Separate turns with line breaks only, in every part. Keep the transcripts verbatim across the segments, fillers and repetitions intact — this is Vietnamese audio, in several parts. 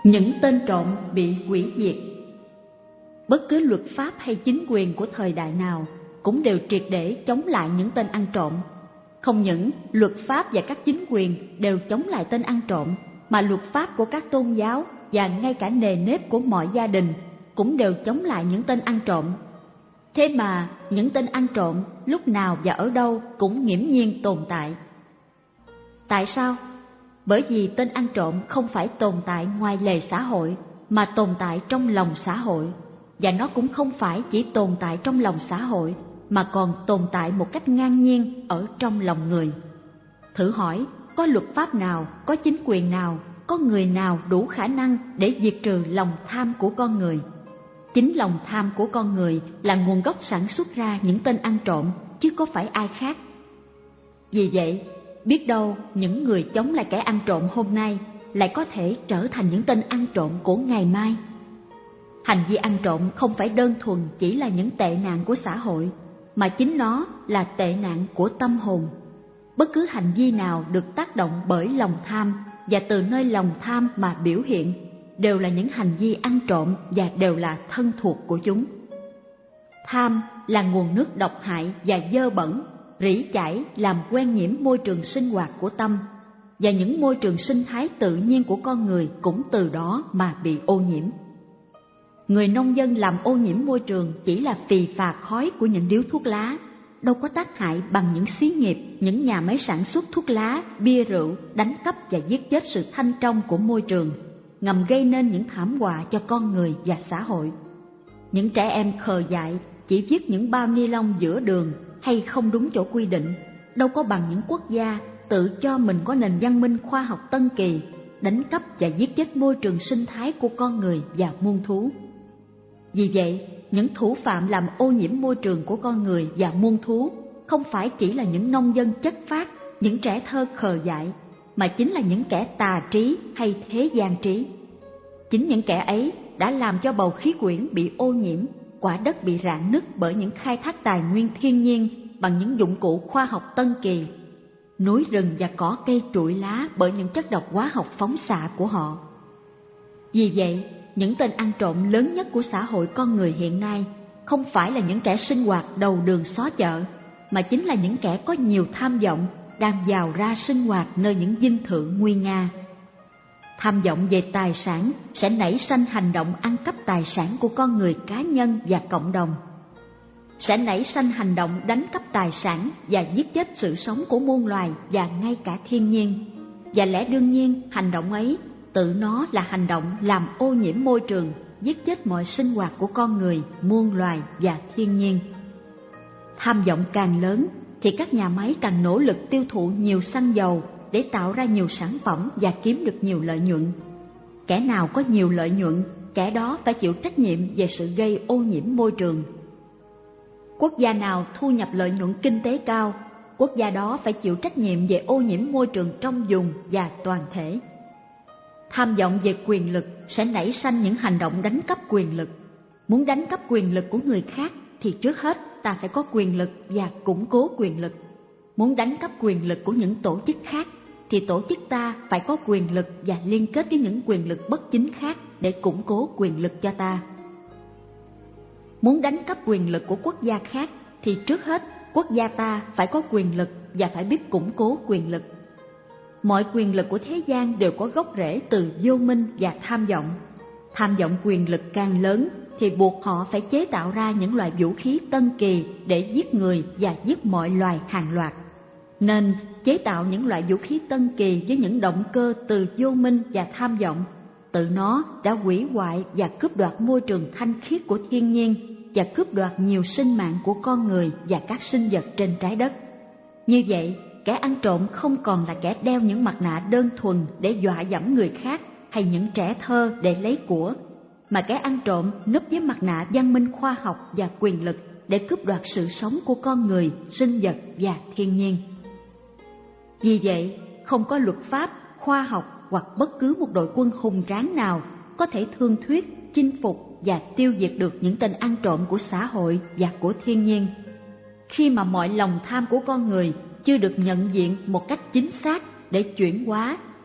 Những tên trộm bị hủy diệt. Bất cứ luật pháp hay chính quyền của thời đại nào cũng đều triệt để chống lại những tên ăn trộm. Không những luật pháp và các chính quyền đều chống lại tên ăn trộm, mà luật pháp của các tôn giáo và ngay cả nề nếp của mọi gia đình cũng đều chống lại những tên ăn trộm. Thế mà những tên ăn trộm lúc nào và ở đâu cũng nghiễm nhiên tồn tại. Tại sao? Bởi vì tên ăn trộm không phải tồn tại ngoài lề xã hội, mà tồn tại trong lòng xã hội. Và nó cũng không phải chỉ tồn tại trong lòng xã hội, mà còn tồn tại một cách ngang nhiên ở trong lòng người. Thử hỏi, có luật pháp nào, có chính quyền nào, có người nào đủ khả năng để diệt trừ lòng tham của con người? Chính lòng tham của con người là nguồn gốc sản xuất ra những tên ăn trộm, chứ có phải ai khác. Vì vậy, biết đâu những người chống lại kẻ ăn trộm hôm nay lại có thể trở thành những tên ăn trộm của ngày mai. Hành vi ăn trộm không phải đơn thuần chỉ là những tệ nạn của xã hội, mà chính nó là tệ nạn của tâm hồn. Bất cứ hành vi nào được tác động bởi lòng tham và từ nơi lòng tham mà biểu hiện đều là những hành vi ăn trộm và đều là thân thuộc của chúng. Tham là nguồn nước độc hại và dơ bẩn, rỉ chảy làm quen nhiễm môi trường sinh hoạt của tâm, và những môi trường sinh thái tự nhiên của con người cũng từ đó mà bị ô nhiễm. Người nông dân làm ô nhiễm môi trường chỉ là phì phà khói của những điếu thuốc lá, đâu có tác hại bằng những xí nghiệp, những nhà máy sản xuất thuốc lá, bia rượu, đánh cắp và giết chết sự thanh trong của môi trường, ngầm gây nên những thảm họa cho con người và xã hội. Những trẻ em khờ dại chỉ viết những bao ni lông giữa đường hay không đúng chỗ quy định, đâu có bằng những quốc gia tự cho mình có nền văn minh khoa học tân kỳ, đánh cắp và giết chết môi trường sinh thái của con người và muôn thú. Vì vậy, những thủ phạm làm ô nhiễm môi trường của con người và muôn thú không phải chỉ là những nông dân chất phác, những trẻ thơ khờ dại, mà chính là những kẻ tà trí hay thế gian trí. Chính những kẻ ấy đã làm cho bầu khí quyển bị ô nhiễm, quả đất bị rạn nứt bởi những khai thác tài nguyên thiên nhiên bằng những dụng cụ khoa học tân kỳ, núi rừng và cỏ cây trụi lá bởi những chất độc hóa học phóng xạ của họ. Vì vậy, những tên ăn trộm lớn nhất của xã hội con người hiện nay không phải là những kẻ sinh hoạt đầu đường xó chợ, mà chính là những kẻ có nhiều tham vọng đang vào ra sinh hoạt nơi những dinh thự nguy nga. Tham vọng về tài sản sẽ nảy sanh hành động ăn cắp tài sản của con người cá nhân và cộng đồng, sẽ nảy sanh hành động đánh cắp tài sản và giết chết sự sống của muôn loài và ngay cả thiên nhiên. Và lẽ đương nhiên hành động ấy tự nó là hành động làm ô nhiễm môi trường, giết chết mọi sinh hoạt của con người, muôn loài và thiên nhiên. Tham vọng càng lớn thì các nhà máy càng nỗ lực tiêu thụ nhiều xăng dầu để tạo ra nhiều sản phẩm và kiếm được nhiều lợi nhuận. Kẻ nào có nhiều lợi nhuận, kẻ đó phải chịu trách nhiệm về sự gây ô nhiễm môi trường. Quốc gia nào thu nhập lợi nhuận kinh tế cao, quốc gia đó phải chịu trách nhiệm về ô nhiễm môi trường trong vùng và toàn thể. Tham vọng về quyền lực sẽ nảy sanh những hành động đánh cắp quyền lực. Muốn đánh cắp quyền lực của người khác thì trước hết ta phải có quyền lực và củng cố quyền lực. Muốn đánh cắp quyền lực của những tổ chức khác thì tổ chức ta phải có quyền lực và liên kết với những quyền lực bất chính khác để củng cố quyền lực cho ta. Muốn đánh cắp quyền lực của quốc gia khác thì trước hết quốc gia ta phải có quyền lực và phải biết củng cố quyền lực. Mọi quyền lực của thế gian đều có gốc rễ từ vô minh và tham vọng. Tham vọng quyền lực càng lớn thì buộc họ phải chế tạo ra những loại vũ khí tân kỳ để giết người và giết mọi loài hàng loạt. Nên chế tạo những loại vũ khí tân kỳ với những động cơ từ vô minh và tham vọng, tự nó đã hủy hoại và cướp đoạt môi trường thanh khiết của thiên nhiên và cướp đoạt nhiều sinh mạng của con người và các sinh vật trên trái đất. Như vậy, kẻ ăn trộm không còn là kẻ đeo những mặt nạ đơn thuần để dọa dẫm người khác hay những trẻ thơ để lấy của, mà kẻ ăn trộm núp dưới mặt nạ văn minh khoa học và quyền lực để cướp đoạt sự sống của con người, sinh vật và thiên nhiên. Vì vậy, không có luật pháp, khoa học hoặc bất cứ một đội quân hùng tráng nào có thể thương thuyết, chinh phục và tiêu diệt được những tên ăn trộm của xã hội và của thiên nhiên. Khi mà mọi lòng tham của con người chưa được nhận diện một cách chính xác để chuyển hóa,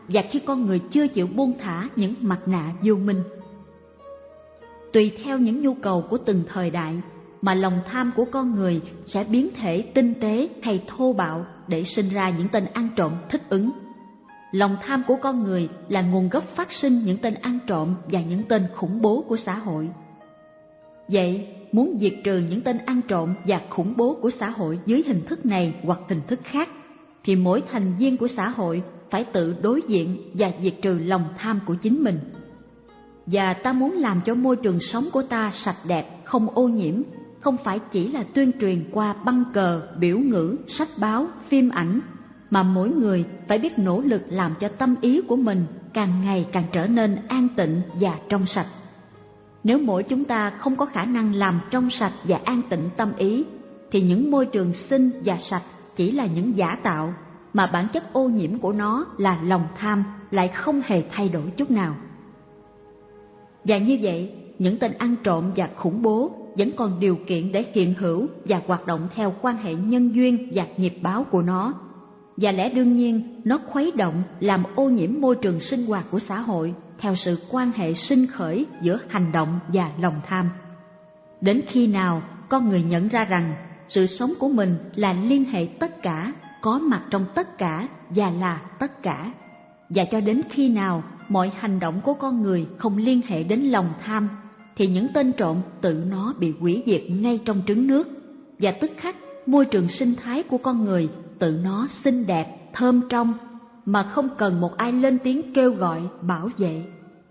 và khi con người chưa chịu buông thả những mặt nạ vô minh. Tùy theo những nhu cầu của từng thời đại mà lòng tham của con người sẽ biến thể tinh tế hay thô bạo để sinh ra những tên ăn trộm thích ứng. Lòng tham của con người là nguồn gốc phát sinh những tên ăn trộm và những tên khủng bố của xã hội. Vậy, muốn diệt trừ những tên ăn trộm và khủng bố của xã hội dưới hình thức này hoặc hình thức khác, thì mỗi thành viên của xã hội phải tự đối diện và diệt trừ lòng tham của chính mình. Và ta muốn làm cho môi trường sống của ta sạch đẹp, không ô nhiễm, không phải chỉ là tuyên truyền qua băng cờ, biểu ngữ, sách báo, phim ảnh, mà mỗi người phải biết nỗ lực làm cho tâm ý của mình càng ngày càng trở nên an tịnh và trong sạch. Nếu mỗi chúng ta không có khả năng làm trong sạch và an tịnh tâm ý, thì những môi trường xinh và sạch chỉ là những giả tạo, mà bản chất ô nhiễm của nó là lòng tham lại không hề thay đổi chút nào. Và như vậy, những tên ăn trộm và khủng bố vẫn còn điều kiện để hiện hữu và hoạt động theo quan hệ nhân duyên và nghiệp báo của nó. Và lẽ đương nhiên, nó khuấy động làm ô nhiễm môi trường sinh hoạt của xã hội theo sự quan hệ sinh khởi giữa hành động và lòng tham. Đến khi nào con người nhận ra rằng sự sống của mình là liên hệ tất cả, có mặt trong tất cả và là tất cả, và cho đến khi nào mọi hành động của con người không liên hệ đến lòng tham, thì những tên trộm tự nó bị hủy diệt ngay trong trứng nước, và tức khắc môi trường sinh thái của con người tự nó xinh đẹp, thơm trong, mà không cần một ai lên tiếng kêu gọi, bảo vệ.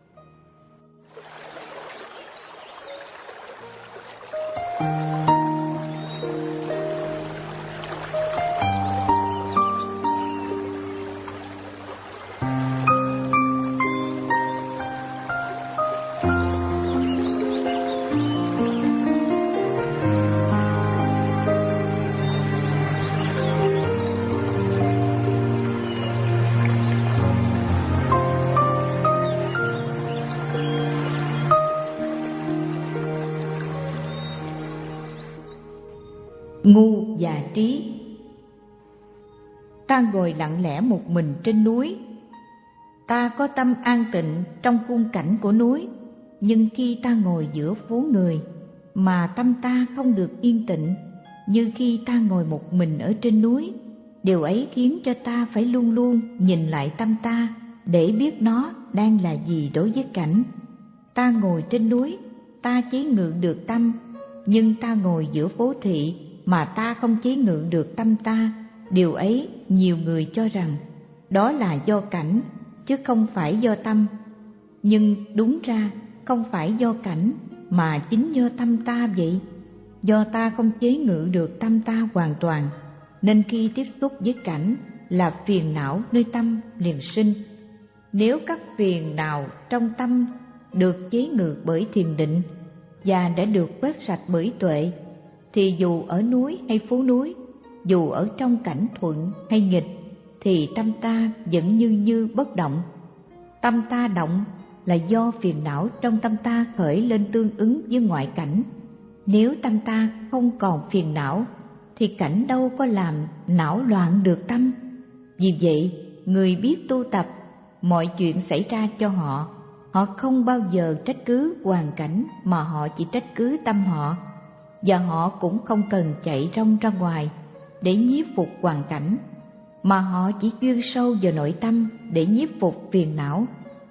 Ngu và trí. Ta ngồi lặng lẽ một mình trên núi. Ta có tâm an tịnh trong khung cảnh của núi, nhưng khi ta ngồi giữa phố người mà tâm ta không được yên tịnh như khi ta ngồi một mình ở trên núi. Điều ấy khiến cho ta phải luôn luôn nhìn lại tâm ta để biết nó đang là gì đối với cảnh. Ta ngồi trên núi, ta chế ngự được tâm, nhưng ta ngồi giữa phố thị mà ta không chế ngự được tâm ta. Điều ấy nhiều người cho rằng đó là do cảnh, chứ không phải do tâm. Nhưng đúng ra không phải do cảnh, mà chính do tâm ta vậy. Do ta không chế ngự được tâm ta hoàn toàn, nên khi tiếp xúc với cảnh là phiền não nơi tâm liền sinh. Nếu các phiền nào trong tâm được chế ngự bởi thiền định và đã được quét sạch bởi tuệ, thì dù ở núi hay phố núi, dù ở trong cảnh thuận hay nghịch, thì tâm ta vẫn như như bất động. Tâm ta động là do phiền não trong tâm ta khởi lên tương ứng với ngoại cảnh. Nếu tâm ta không còn phiền não, thì cảnh đâu có làm não loạn được tâm. Vì vậy, người biết tu tập, mọi chuyện xảy ra cho họ, họ không bao giờ trách cứ hoàn cảnh, mà họ chỉ trách cứ tâm họ. Và họ cũng không cần chạy rong ra ngoài để nhiếp phục hoàn cảnh, mà họ chỉ chuyên sâu vào nội tâm để nhiếp phục phiền não.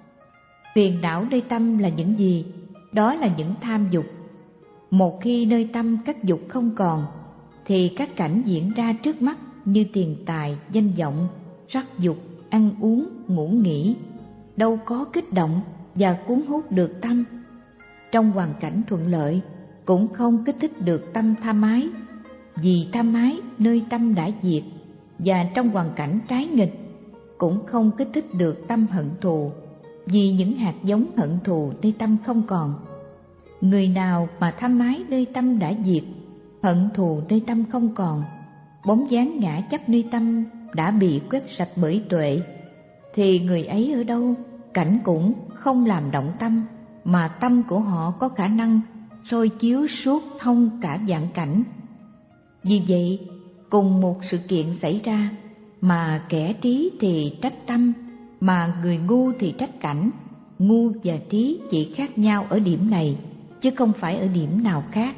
Phiền não nơi tâm là những gì? Đó là những tham dục. Một khi nơi tâm các dục không còn, thì các cảnh diễn ra trước mắt như tiền tài, danh vọng, sắc dục, ăn uống, ngủ nghỉ, đâu có kích động và cuốn hút được tâm. Trong hoàn cảnh thuận lợi cũng không kích thích được tâm tham ái, vì tham ái nơi tâm đã diệt, và trong hoàn cảnh trái nghịch cũng không kích thích được tâm hận thù, vì những hạt giống hận thù nơi tâm không còn. Người nào mà tham ái nơi tâm đã diệt, hận thù nơi tâm không còn, bóng dáng ngã chấp nơi tâm đã bị quét sạch bởi tuệ, thì người ấy ở đâu cảnh cũng không làm động tâm, mà tâm của họ có khả năng soi chiếu suốt thông cả vạn cảnh. Vì vậy, cùng một sự kiện xảy ra, mà kẻ trí thì trách tâm, mà người ngu thì trách cảnh. Ngu và trí chỉ khác nhau ở điểm này, chứ không phải ở điểm nào khác.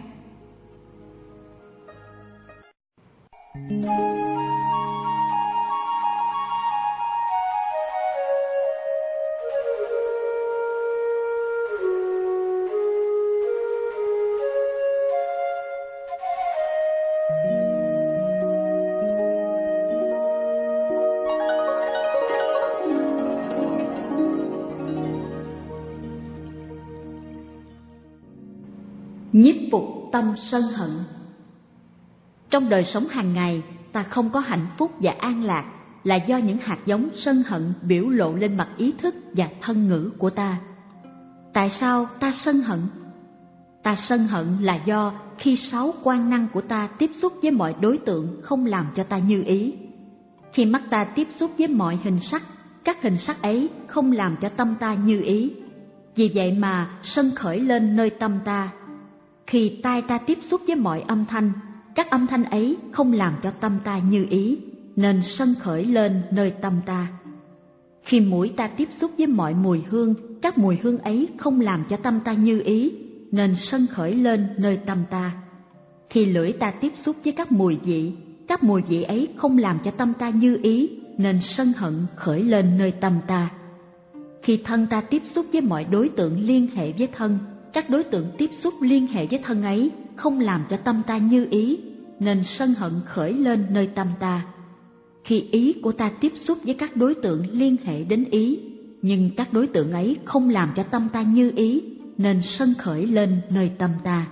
Nhiếp phục tâm sân hận. Trong đời sống hàng ngày, ta không có hạnh phúc và an lạc là do những hạt giống sân hận biểu lộ lên mặt ý thức và thân ngữ của ta. Tại sao ta sân hận? Ta sân hận là do khi sáu quan năng của ta tiếp xúc với mọi đối tượng không làm cho ta như ý. Khi mắt ta tiếp xúc với mọi hình sắc, các hình sắc ấy không làm cho tâm ta như ý. Vì vậy mà sân khởi lên nơi tâm ta. Khi tai ta tiếp xúc với mọi âm thanh, các âm thanh ấy không làm cho tâm ta như ý, nên sân khởi lên nơi tâm ta. Khi mũi ta tiếp xúc với mọi mùi hương, các mùi hương ấy không làm cho tâm ta như ý, nên sân khởi lên nơi tâm ta. Khi lưỡi ta tiếp xúc với các mùi vị, các mùi vị ấy không làm cho tâm ta như ý, nên sân hận khởi lên nơi tâm ta. Khi thân ta tiếp xúc với mọi đối tượng liên hệ với thân, các đối tượng tiếp xúc liên hệ với thân ấy không làm cho tâm ta như ý, nên sân hận khởi lên nơi tâm ta. Khi ý của ta tiếp xúc với các đối tượng liên hệ đến ý, nhưng các đối tượng ấy không làm cho tâm ta như ý, nên sân khởi lên nơi tâm ta.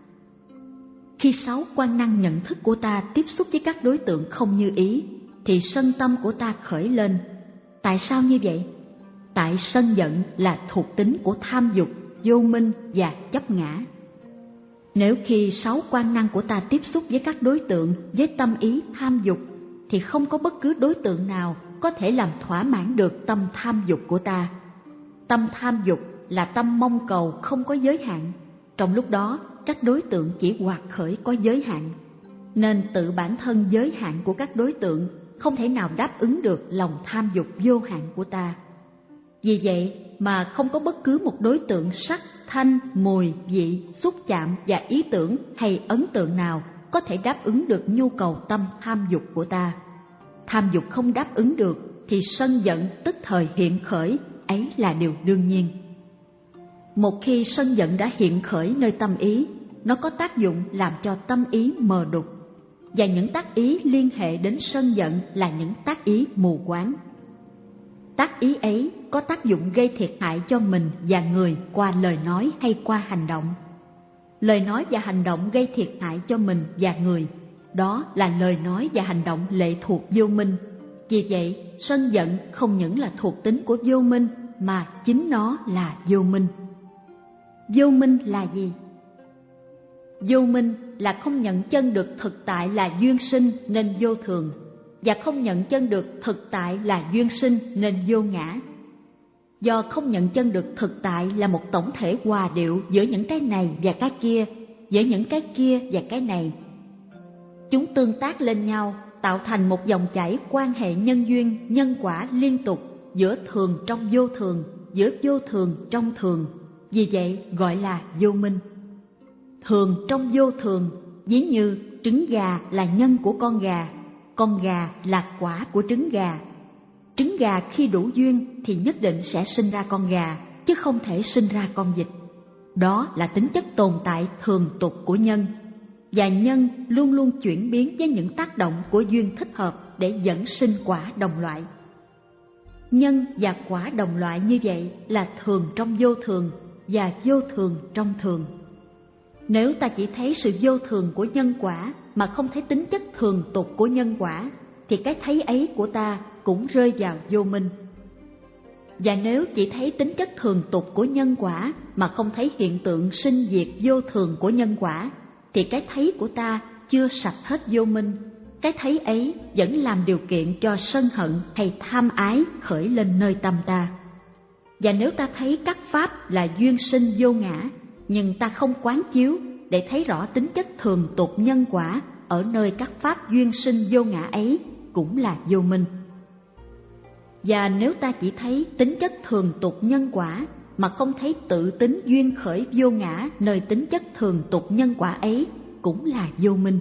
Khi sáu quan năng nhận thức của ta tiếp xúc với các đối tượng không như ý, thì sân tâm của ta khởi lên. Tại sao như vậy? Tại sân giận là thuộc tính của tham dục, vô minh và chấp ngã. Nếu khi sáu quan năng của ta tiếp xúc với các đối tượng với tâm ý tham dục, thì không có bất cứ đối tượng nào có thể làm thỏa mãn được tâm tham dục của ta. Tâm tham dục là tâm mong cầu không có giới hạn. Trong lúc đó, các đối tượng chỉ hoạt khởi có giới hạn, nên tự bản thân giới hạn của các đối tượng không thể nào đáp ứng được lòng tham dục vô hạn của ta. Vì vậy mà không có bất cứ một đối tượng sắc, thanh, mùi, vị, xúc chạm và ý tưởng hay ấn tượng nào có thể đáp ứng được nhu cầu tâm tham dục của ta. Tham dục không đáp ứng được thì sân giận tức thời hiện khởi, ấy là điều đương nhiên. Một khi sân giận đã hiện khởi nơi tâm ý, nó có tác dụng làm cho tâm ý mờ đục, và những tác ý liên hệ đến sân giận là những tác ý mù quáng. Tác ý ấy có tác dụng gây thiệt hại cho mình và người qua lời nói hay qua hành động. Lời nói và hành động gây thiệt hại cho mình và người, đó là lời nói và hành động lệ thuộc vô minh. Vì vậy, sân giận không những là thuộc tính của vô minh, mà chính nó là vô minh. Vô minh là gì? Vô minh là không nhận chân được thực tại là duyên sinh nên vô thường, và không nhận chân được thực tại là duyên sinh nên vô ngã. Do không nhận chân được thực tại là một tổng thể hòa điệu giữa những cái này và cái kia, giữa những cái kia và cái này, chúng tương tác lên nhau tạo thành một dòng chảy quan hệ nhân duyên, nhân quả liên tục giữa thường trong vô thường, giữa vô thường trong thường. Vì vậy gọi là vô minh. Thường trong vô thường, ví như trứng gà là nhân của con gà, con gà là quả của trứng gà. Trứng gà khi đủ duyên thì nhất định sẽ sinh ra con gà, chứ không thể sinh ra con vịt. Đó là tính chất tồn tại thường tục của nhân. Và nhân luôn luôn chuyển biến với những tác động của duyên thích hợp để dẫn sinh quả đồng loại. Nhân và quả đồng loại như vậy là thường trong vô thường và vô thường trong thường. Nếu ta chỉ thấy sự vô thường của nhân quả mà không thấy tính chất thường tục của nhân quả, thì cái thấy ấy của ta cũng rơi vào vô minh. Và nếu chỉ thấy tính chất thường tục của nhân quả mà không thấy hiện tượng sinh diệt vô thường của nhân quả, thì cái thấy của ta chưa sạch hết vô minh. Cái thấy ấy vẫn làm điều kiện cho sân hận hay tham ái khởi lên nơi tâm ta. Và nếu ta thấy các pháp là duyên sinh vô ngã, nhưng ta không quán chiếu để thấy rõ tính chất thường tục nhân quả ở nơi các pháp duyên sinh vô ngã ấy, cũng là vô minh. Và nếu ta chỉ thấy tính chất thường tục nhân quả mà không thấy tự tính duyên khởi vô ngã nơi tính chất thường tục nhân quả ấy, cũng là vô minh.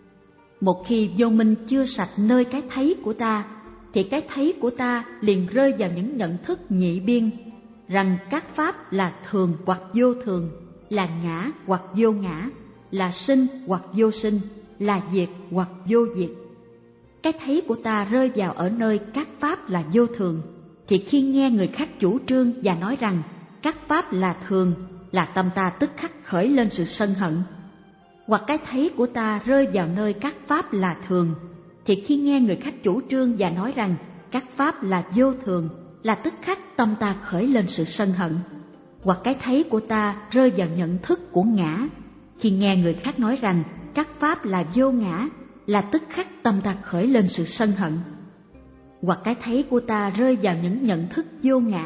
Một khi vô minh chưa sạch nơi cái thấy của ta, thì cái thấy của ta liền rơi vào những nhận thức nhị biên rằng các pháp là thường hoặc vô thường, là ngã hoặc vô ngã, là sinh hoặc vô sinh, là diệt hoặc vô diệt. Cái thấy của ta rơi vào ở nơi các pháp là vô thường, thì khi nghe người khác chủ trương và nói rằng các pháp là thường, là tâm ta tức khắc khởi lên sự sân hận. Hoặc cái thấy của ta rơi vào nơi các pháp là thường, thì khi nghe người khác chủ trương và nói rằng các pháp là vô thường, là tức khắc tâm ta khởi lên sự sân hận. Hoặc cái thấy của ta rơi vào nhận thức của ngã, khi nghe người khác nói rằng các pháp là vô ngã, là tức khắc tâm ta khởi lên sự sân hận. Hoặc cái thấy của ta rơi vào những nhận thức vô ngã,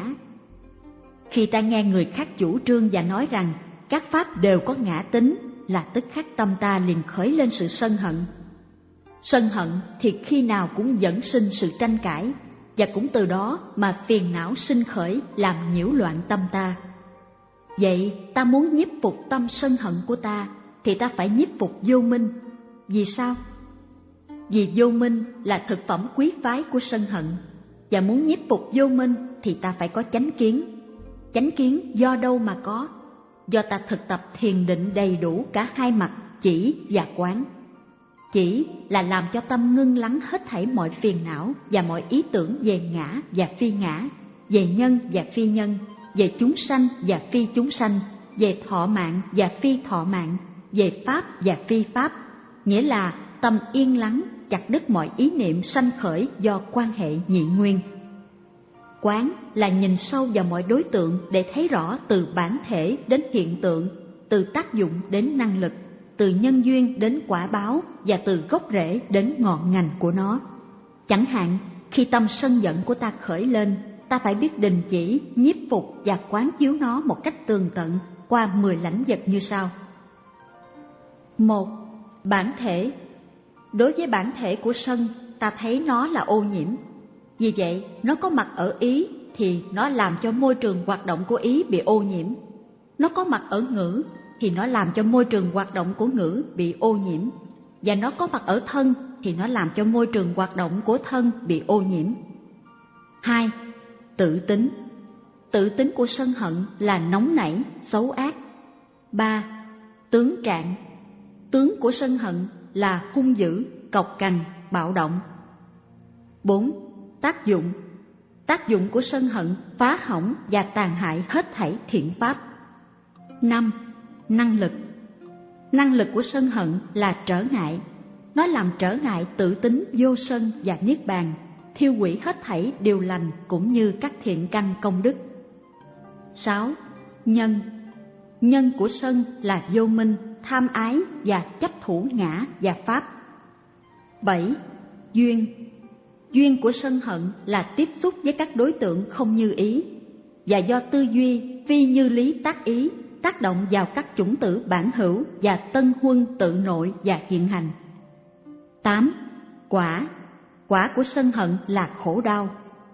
khi ta nghe người khác chủ trương và nói rằng các pháp đều có ngã tính, là tức khắc tâm ta liền khởi lên sự sân hận. Sân hận thì khi nào cũng dẫn sinh sự tranh cãi, và cũng từ đó mà phiền não sinh khởi làm nhiễu loạn tâm ta. Vậy ta muốn nhiếp phục tâm sân hận của ta thì ta phải nhiếp phục vô minh. Vì sao? Vì vô minh là thực phẩm quý phái của sân hận, và muốn nhiếp phục vô minh thì ta phải có chánh kiến. Chánh kiến do đâu mà có? Do ta thực tập thiền định đầy đủ cả hai mặt chỉ và quán. Chỉ là làm cho tâm ngưng lắng hết thảy mọi phiền não và mọi ý tưởng về ngã và phi ngã, về nhân và phi nhân, về chúng sanh và phi chúng sanh, về thọ mạng và phi thọ mạng, về pháp và phi pháp. Nghĩa là tâm yên lắng, chặt đứt mọi ý niệm sanh khởi do quan hệ nhị nguyên. Quán là nhìn sâu vào mọi đối tượng để thấy rõ từ bản thể đến hiện tượng, từ tác dụng đến năng lực, từ nhân duyên đến quả báo, và từ gốc rễ đến ngọn ngành của nó. Chẳng hạn, khi tâm sân giận của ta khởi lên, ta phải biết đình chỉ, nhiếp phục và quán chiếu nó một cách tường tận qua mười lãnh vực như sau. Một. Bản thể. Đối với bản thể của sân, ta thấy nó là ô nhiễm. Vì vậy, nó có mặt ở ý thì nó làm cho môi trường hoạt động của ý bị ô nhiễm. Nó có mặt ở ngữ thì nó làm cho môi trường hoạt động của ngữ bị ô nhiễm. Và nó có mặt ở thân thì nó làm cho môi trường hoạt động của thân bị ô nhiễm. Hai. Tự tính. Tự tính của sân hận là nóng nảy, xấu ác. Ba. Tướng trạng. Tướng của sân hận là hung dữ, cộc cằn, bạo động. Bốn. Tác dụng. Tác dụng của sân hận phá hỏng và tàn hại hết thảy thiện pháp. Năm. Năng lực. Năng lực của sân hận là trở ngại. Nó làm trở ngại tự tính vô sân và niết bàn, thiêu hủy hết thảy điều lành cũng như các thiện căn công đức. Sáu. Nhân. Nhân của sân là vô minh, tham ái và chấp thủ ngã và pháp. Bảy. Duyên. Duyên của sân hận là tiếp xúc với các đối tượng không như ý, và do tư duy phi như lý tác ý tác động vào các chủng tử bản hữu và tân huân tự nội và hiện hành. Tám. Quả. Quả của sân hận là khổ đau.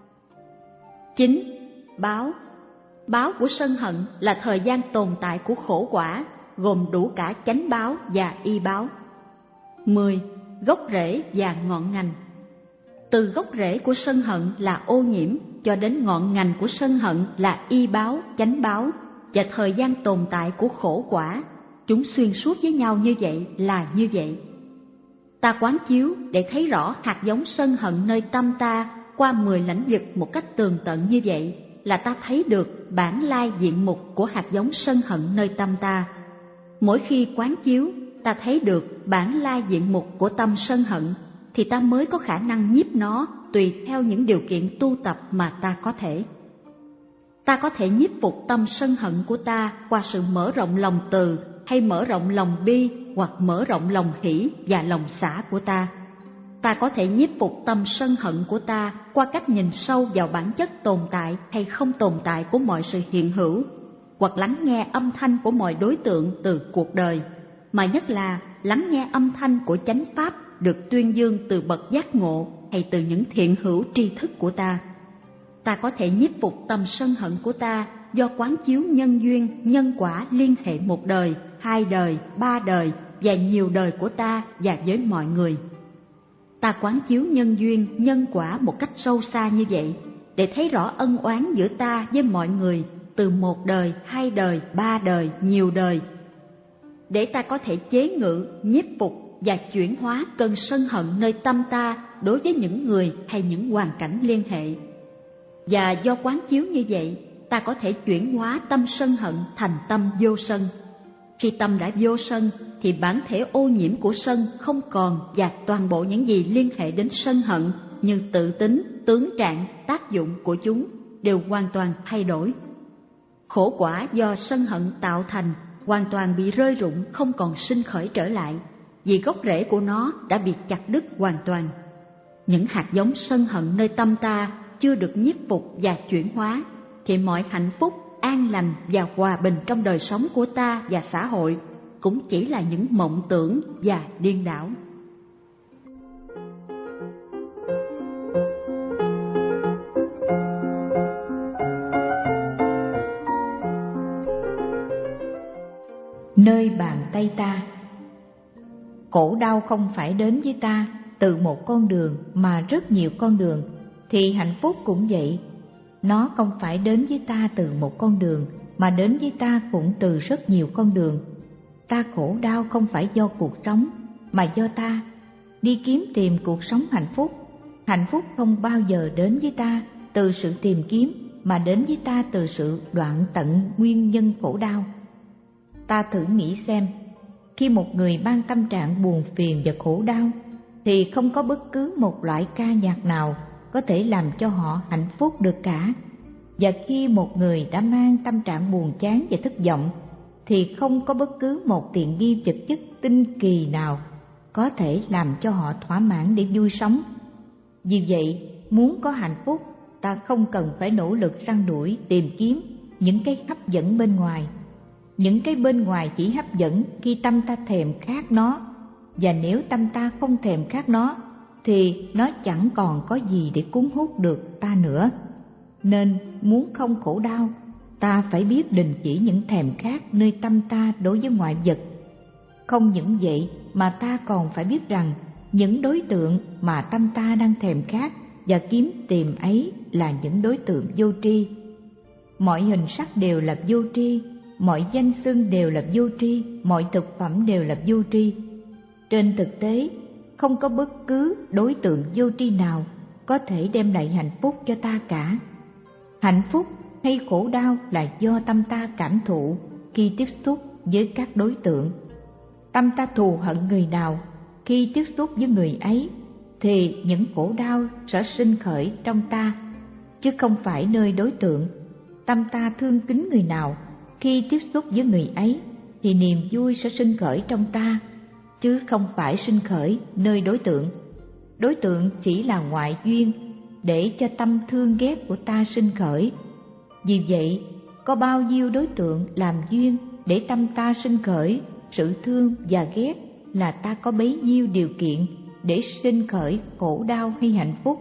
Chín. Báo. Báo của sân hận là thời gian tồn tại của khổ quả, gồm đủ cả chánh báo và y báo. Mười. Gốc rễ và ngọn ngành. Từ gốc rễ của sân hận là ô nhiễm cho đến ngọn ngành của sân hận là y báo, chánh báo, và thời gian tồn tại của khổ quả, chúng xuyên suốt với nhau như vậy là như vậy. Ta quán chiếu để thấy rõ hạt giống sân hận nơi tâm ta qua mười lãnh vực một cách tường tận như vậy, là ta thấy được bản lai diện mục của hạt giống sân hận nơi tâm ta. Mỗi khi quán chiếu, ta thấy được bản lai diện mục của tâm sân hận, thì ta mới có khả năng nhiếp nó tùy theo những điều kiện tu tập mà ta có thể. Ta có thể nhiếp phục tâm sân hận của ta qua sự mở rộng lòng từ, hay mở rộng lòng bi, hoặc mở rộng lòng hỷ và lòng xả của ta. Ta có thể nhiếp phục tâm sân hận của ta qua cách nhìn sâu vào bản chất tồn tại hay không tồn tại của mọi sự hiện hữu, hoặc lắng nghe âm thanh của mọi đối tượng từ cuộc đời, mà nhất là lắng nghe âm thanh của chánh pháp được tuyên dương từ bậc giác ngộ hay từ những thiện hữu tri thức của ta. ta có thể nhiếp phục tâm sân hận của ta do quán chiếu nhân duyên, nhân quả liên hệ một đời, hai đời, ba đời và nhiều đời của ta và với mọi người. Ta quán chiếu nhân duyên, nhân quả một cách sâu xa như vậy để thấy rõ ân oán giữa ta với mọi người từ một đời, hai đời, ba đời, nhiều đời, để ta có thể chế ngự, nhiếp phục và chuyển hóa cơn sân hận nơi tâm ta đối với những người hay những hoàn cảnh liên hệ. Và do quán chiếu như vậy, ta có thể chuyển hóa tâm sân hận thành tâm vô sân. Khi tâm đã vô sân thì bản thể ô nhiễm của sân không còn, và toàn bộ những gì liên hệ đến sân hận như tự tính, tướng trạng, tác dụng của chúng đều hoàn toàn thay đổi. Khổ quả do sân hận tạo thành hoàn toàn bị rơi rụng, không còn sinh khởi trở lại, vì gốc rễ của nó đã bị chặt đứt hoàn toàn. Những hạt giống sân hận nơi tâm ta chưa được nhiếp phục và chuyển hóa, thì mọi hạnh phúc, an lành và hòa bình trong đời sống của ta và xã hội cũng chỉ là những mộng tưởng và điên đảo.
Nơi bàn tay ta. Khổ đau không phải đến với ta từ một con đường mà rất nhiều con đường, thì hạnh phúc cũng vậy. Nó không phải đến với ta từ một con đường mà đến với ta cũng từ rất nhiều con đường. Ta khổ đau không phải do cuộc sống mà do ta đi kiếm tìm cuộc sống hạnh phúc. Hạnh phúc không bao giờ đến với ta từ sự tìm kiếm mà đến với ta từ sự đoạn tận nguyên nhân khổ đau. Ta thử nghĩ xem, khi một người mang tâm trạng buồn phiền và khổ đau thì không có bất cứ một loại ca nhạc nào có thể làm cho họ hạnh phúc được cả. Và khi một người đã mang tâm trạng buồn chán và thất vọng thì không có bất cứ một tiện nghi vật chất tinh kỳ nào có thể làm cho họ thỏa mãn để vui sống. Vì vậy, muốn có hạnh phúc, ta không cần phải nỗ lực săn đuổi tìm kiếm những cái hấp dẫn bên ngoài. Những cái bên ngoài chỉ hấp dẫn khi tâm ta thèm khát nó, và nếu tâm ta không thèm khát nó thì nó chẳng còn có gì để cuốn hút được ta nữa. Nên muốn không khổ đau, ta phải biết đình chỉ những thèm khát nơi tâm ta đối với ngoại vật. Không những vậy mà ta còn phải biết rằng những đối tượng mà tâm ta đang thèm khát và kiếm tìm ấy là những đối tượng vô tri. Mọi hình sắc đều là vô tri, mọi danh xưng đều là vô tri, mọi thực phẩm đều là vô tri. Trên thực tế, không có bất cứ đối tượng vô tri nào có thể đem lại hạnh phúc cho ta cả. Hạnh phúc hay khổ đau là do tâm ta cảm thụ khi tiếp xúc với các đối tượng. Tâm ta thù hận người nào, khi tiếp xúc với người ấy thì những khổ đau sẽ sinh khởi trong ta, chứ không phải nơi đối tượng. Tâm ta thương kính người nào, khi tiếp xúc với người ấy thì niềm vui sẽ sinh khởi trong ta, chứ không phải sinh khởi nơi đối tượng. Đối tượng chỉ là ngoại duyên để cho tâm thương ghét của ta sinh khởi. Vì vậy, có bao nhiêu đối tượng làm duyên để tâm ta sinh khởi sự thương và ghét là ta có bấy nhiêu điều kiện để sinh khởi khổ đau hay hạnh phúc.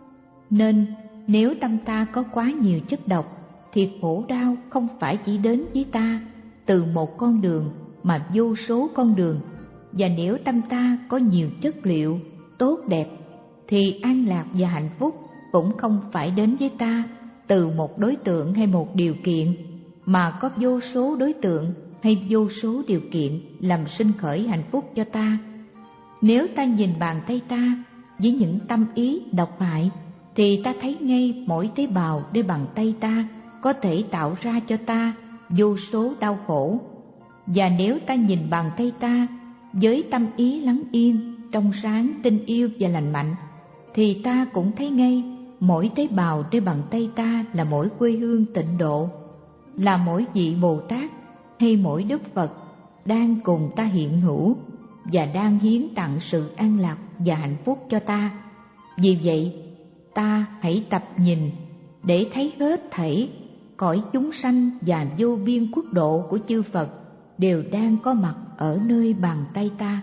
Nên nếu tâm ta có quá nhiều chất độc thì khổ đau không phải chỉ đến với ta từ một con đường mà vô số con đường. Và nếu tâm ta có nhiều chất liệu tốt đẹp thì an lạc và hạnh phúc cũng không phải đến với ta từ một đối tượng hay một điều kiện, mà có vô số đối tượng hay vô số điều kiện làm sinh khởi hạnh phúc cho ta. Nếu ta nhìn bàn tay ta với những tâm ý độc hại thì ta thấy ngay mỗi tế bào nơi bàn tay ta có thể tạo ra cho ta vô số đau khổ. Và nếu ta nhìn bàn tay ta với tâm ý lắng yên, trong sáng, tinh yêu và lành mạnh thì ta cũng thấy ngay mỗi tế bào trên bàn tay ta là mỗi quê hương tịnh độ, là mỗi vị Bồ Tát hay mỗi Đức Phật đang cùng ta hiện hữu và đang hiến tặng sự an lạc và hạnh phúc cho ta. Vì vậy, ta hãy tập nhìn để thấy hết thảy cõi chúng sanh và vô biên quốc độ của chư Phật đều đang có mặt ở nơi bàn tay ta.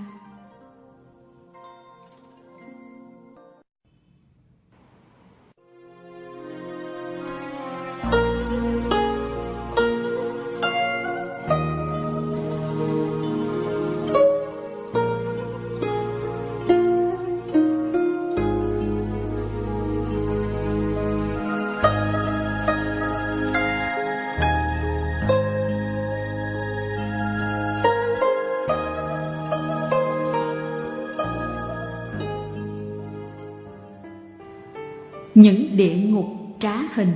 những địa ngục trá hình.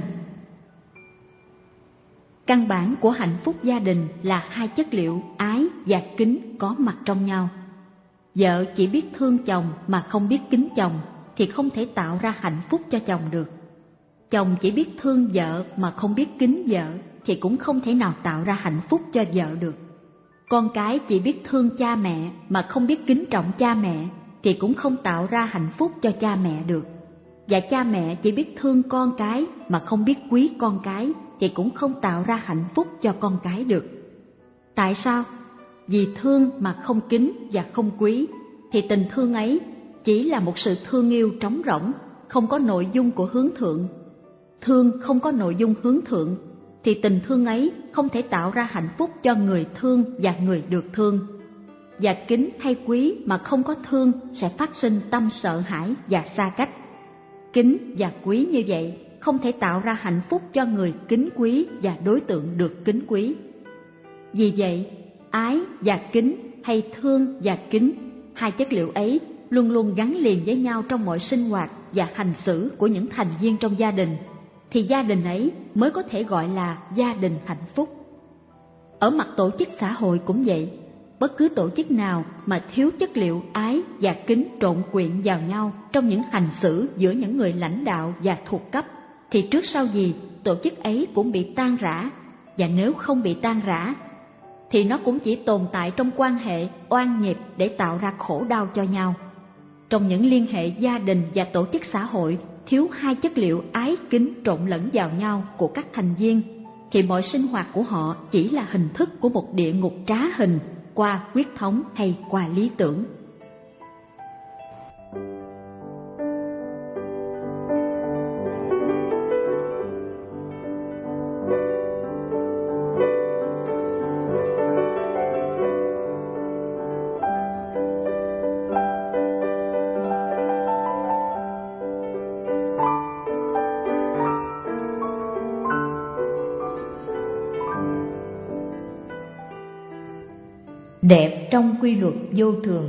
Căn bản của hạnh phúc gia đình là hai chất liệu ái và kính có mặt trong nhau. Vợ chỉ biết thương chồng mà không biết kính chồng thì không thể tạo ra hạnh phúc cho chồng được. Chồng chỉ biết thương vợ mà không biết kính vợ thì cũng không thể nào tạo ra hạnh phúc cho vợ được. Con cái chỉ biết thương cha mẹ mà không biết kính trọng cha mẹ thì cũng không tạo ra hạnh phúc cho cha mẹ được. Và cha mẹ chỉ biết thương con cái mà không biết quý con cái thì cũng không tạo ra hạnh phúc cho con cái được. Tại sao? Vì thương mà không kính và không quý thì tình thương ấy chỉ là một sự thương yêu trống rỗng, không có nội dung của hướng thượng. Thương không có nội dung hướng thượng thì tình thương ấy không thể tạo ra hạnh phúc cho người thương và người được thương. Và kính hay quý mà không có thương sẽ phát sinh tâm sợ hãi và xa cách. Kính và quý như vậy không thể tạo ra hạnh phúc cho người kính quý và đối tượng được kính quý. Vì vậy, ái và kính hay thương và kính, hai chất liệu ấy luôn luôn gắn liền với nhau trong mọi sinh hoạt và hành xử của những thành viên trong gia đình, thì gia đình ấy mới có thể gọi là gia đình hạnh phúc. Ở mặt tổ chức xã hội cũng vậy, bất cứ tổ chức nào mà thiếu chất liệu ái và kính trộn quyện vào nhau trong những hành xử giữa những người lãnh đạo và thuộc cấp, thì trước sau gì tổ chức ấy cũng bị tan rã, và nếu không bị tan rã, thì nó cũng chỉ tồn tại trong quan hệ oan nghiệp để tạo ra khổ đau cho nhau. Trong những liên hệ gia đình và tổ chức xã hội thiếu hai chất liệu ái kính trộn lẫn vào nhau của các thành viên, thì mọi sinh hoạt của họ chỉ là hình thức của một địa ngục trá hình qua huyết thống hay qua lý tưởng.
Đẹp trong quy luật vô thường.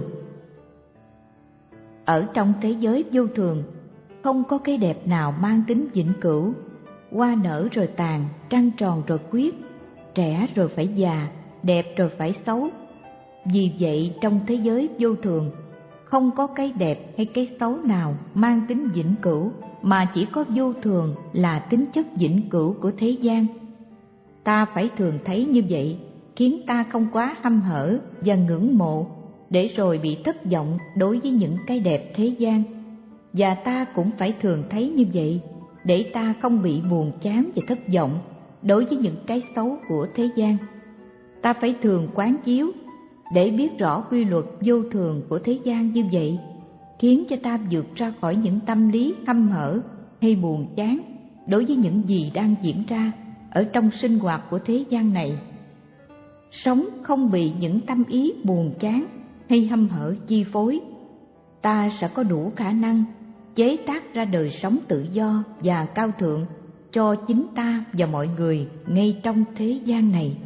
Ở trong thế giới vô thường, không có cái đẹp nào mang tính vĩnh cửu. Hoa nở rồi tàn, trăng tròn rồi khuyết, trẻ rồi phải già, đẹp rồi phải xấu. Vì vậy trong thế giới vô thường, không có cái đẹp hay cái xấu nào mang tính vĩnh cửu, mà chỉ có vô thường là tính chất vĩnh cửu của thế gian. Ta phải thường thấy như vậy, khiến ta không quá hăm hở và ngưỡng mộ, để rồi bị thất vọng đối với những cái đẹp thế gian. Và ta cũng phải thường thấy như vậy, để ta không bị buồn chán và thất vọng đối với những cái xấu của thế gian. Ta phải thường quán chiếu, để biết rõ quy luật vô thường của thế gian như vậy, khiến cho ta vượt ra khỏi những tâm lý hăm hở hay buồn chán đối với những gì đang diễn ra ở trong sinh hoạt của thế gian này. Sống không bị những tâm ý buồn chán hay hăm hở chi phối, ta sẽ có đủ khả năng chế tác ra đời sống tự do và cao thượng cho chính ta và mọi người ngay trong thế gian này.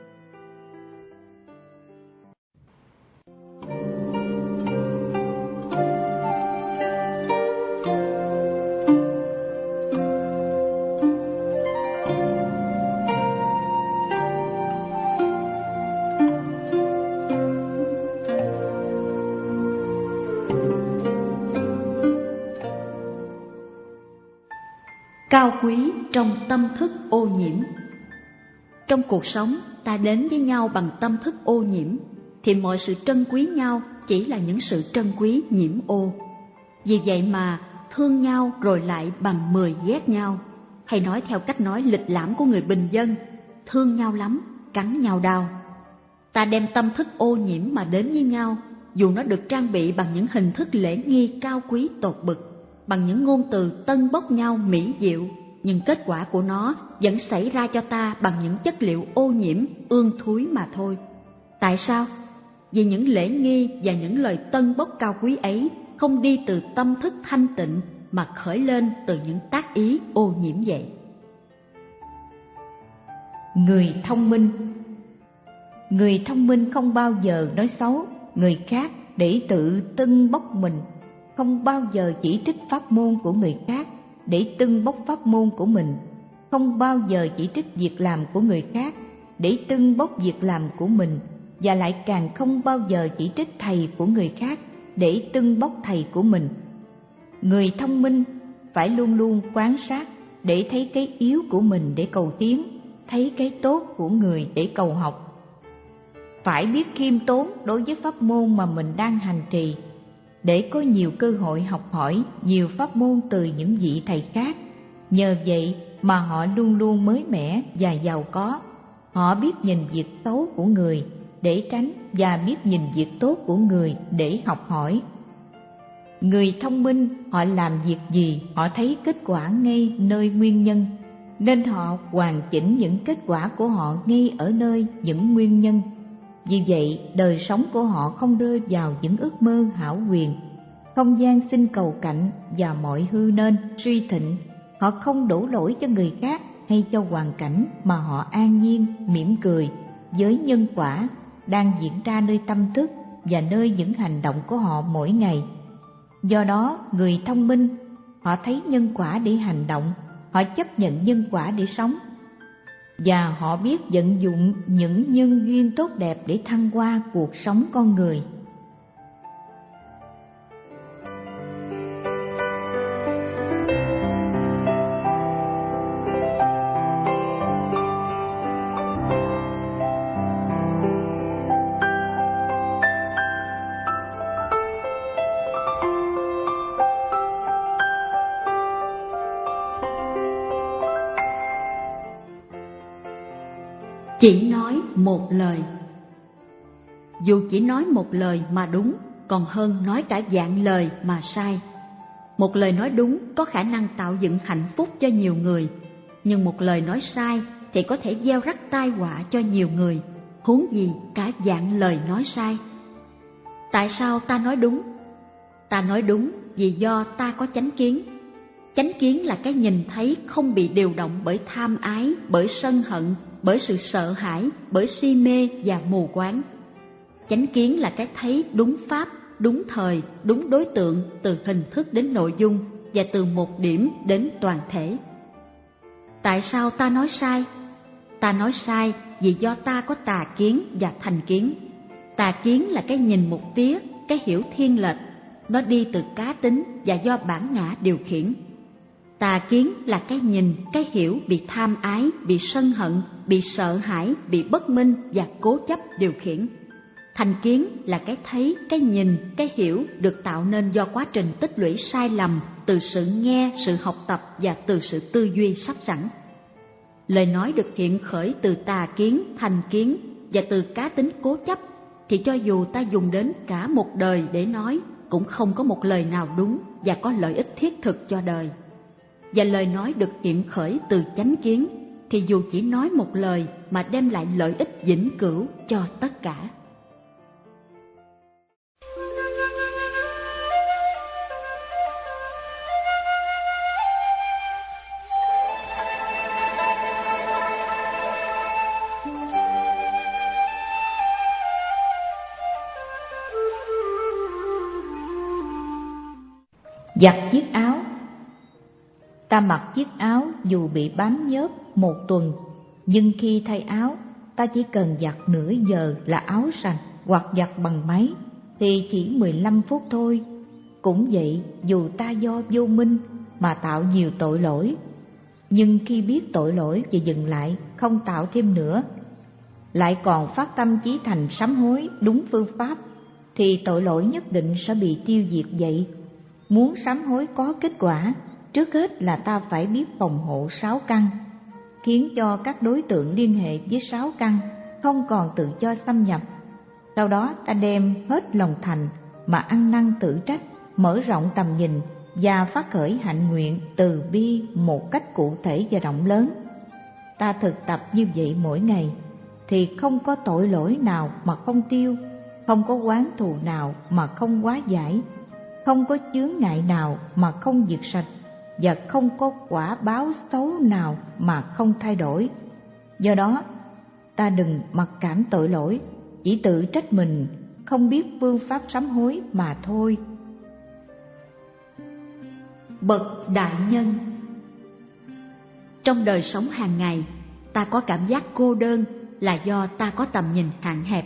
Cao quý trong tâm thức ô nhiễm. Trong cuộc sống, ta đến với nhau bằng tâm thức ô nhiễm, thì mọi sự trân quý nhau chỉ là những sự trân quý nhiễm ô. Vì vậy mà thương nhau rồi lại bằng mười ghét nhau, hay nói theo cách nói lịch lãm của người bình dân, thương nhau lắm, cắn nhau đau. Ta đem tâm thức ô nhiễm mà đến với nhau, dù nó được trang bị bằng những hình thức lễ nghi cao quý tột bực, bằng những ngôn từ tân bốc nhau mỹ diệu, nhưng kết quả của nó vẫn xảy ra cho ta bằng những chất liệu ô nhiễm, ương thúi mà thôi. Tại sao? Vì những lễ nghi và những lời tân bốc cao quý ấy không đi từ tâm thức thanh tịnh mà khởi lên từ những tác ý ô nhiễm vậy.
Người thông minh. Người thông minh không bao giờ nói xấu người khác để tự tưng bốc mình, không bao giờ chỉ trích pháp môn của người khác để tưng bốc pháp môn của mình, không bao giờ chỉ trích việc làm của người khác để tưng bốc việc làm của mình, và lại càng không bao giờ chỉ trích thầy của người khác để tưng bốc thầy của mình. Người thông minh phải luôn luôn quan sát để thấy cái yếu của mình để cầu tiến, thấy cái tốt của người để cầu học. Phải biết khiêm tốn đối với pháp môn mà mình đang hành trì, để có nhiều cơ hội học hỏi nhiều pháp môn từ những vị thầy khác. Nhờ vậy mà họ luôn luôn mới mẻ và giàu có. Họ biết nhìn việc xấu của người để tránh, và biết nhìn việc tốt của người để học hỏi. Người thông minh, họ làm việc gì họ thấy kết quả ngay nơi nguyên nhân, nên họ hoàn chỉnh những kết quả của họ ngay ở nơi những nguyên nhân. Vì vậy, đời sống của họ không rơi vào những ước mơ hão huyền, không gian sinh cầu cạnh và mọi hư nên suy thịnh. Họ không đổ lỗi cho người khác hay cho hoàn cảnh, mà họ an nhiên, mỉm cười với nhân quả đang diễn ra nơi tâm thức và nơi những hành động của họ mỗi ngày. Do đó, người thông minh, họ thấy nhân quả để hành động, họ chấp nhận nhân quả để sống, và họ biết vận dụng những nhân duyên tốt đẹp để thăng hoa cuộc sống con người.
Chỉ nói một lời. Dù chỉ nói một lời mà đúng, còn hơn nói cả vạn lời mà sai. Một lời nói đúng có khả năng tạo dựng hạnh phúc cho nhiều người, nhưng một lời nói sai thì có thể gieo rắc tai họa cho nhiều người, huống gì cả vạn lời nói sai. Tại sao ta nói đúng? Ta nói đúng vì do ta có chánh kiến. Chánh kiến là cái nhìn thấy không bị điều động bởi tham ái, bởi sân hận, bởi sự sợ hãi, bởi si mê và mù quáng. Chánh kiến là cái thấy đúng pháp, đúng thời, đúng đối tượng, từ hình thức đến nội dung và từ một điểm đến toàn thể. Tại sao ta nói sai? Ta nói sai vì do ta có tà kiến và thành kiến. Tà kiến là cái nhìn một phía, cái hiểu thiên lệch, nó đi từ cá tính và do bản ngã điều khiển. Tà kiến là cái nhìn, cái hiểu bị tham ái, bị sân hận, bị sợ hãi, bị bất minh và cố chấp điều khiển. Thành kiến là cái thấy, cái nhìn, cái hiểu được tạo nên do quá trình tích lũy sai lầm từ sự nghe, sự học tập và từ sự tư duy sắp sẵn. Lời nói được hiện khởi từ tà kiến, thành kiến và từ cá tính cố chấp thì cho dù ta dùng đến cả một đời để nói cũng không có một lời nào đúng và có lợi ích thiết thực cho đời. Và lời nói được hiện khởi từ chánh kiến thì dù chỉ nói một lời mà đem lại lợi ích vĩnh cửu cho tất cả.
Giặt chiếc áo. Ta mặc chiếc áo dù bị bám nhớp một tuần, nhưng khi thay áo, ta chỉ cần giặt nửa giờ là áo sạch, hoặc giặt bằng máy thì chỉ mười lăm phút thôi. Cũng vậy, dù ta do vô minh mà tạo nhiều tội lỗi, nhưng khi biết tội lỗi và dừng lại, không tạo thêm nữa, lại còn phát tâm chí thành sám hối đúng phương pháp, thì tội lỗi nhất định sẽ bị tiêu diệt vậy. Muốn sám hối có kết quả, trước hết là ta phải biết phòng hộ sáu căn, khiến cho các đối tượng liên hệ với sáu căn không còn tự cho xâm nhập. Sau đó ta đem hết lòng thành mà ăn năn tự trách, mở rộng tầm nhìn và phát khởi hạnh nguyện từ bi một cách cụ thể và rộng lớn. Ta thực tập như vậy mỗi ngày thì không có tội lỗi nào mà không tiêu, không có oán thù nào mà không hóa giải, không có chướng ngại nào mà không diệt sạch, và không có quả báo xấu nào mà không thay đổi. Do đó, ta đừng mặc cảm tội lỗi, chỉ tự trách mình không biết phương pháp sám hối mà thôi.
Bậc đại nhân. Trong đời sống hàng ngày, ta có cảm giác cô đơn là do ta có tầm nhìn hạn hẹp.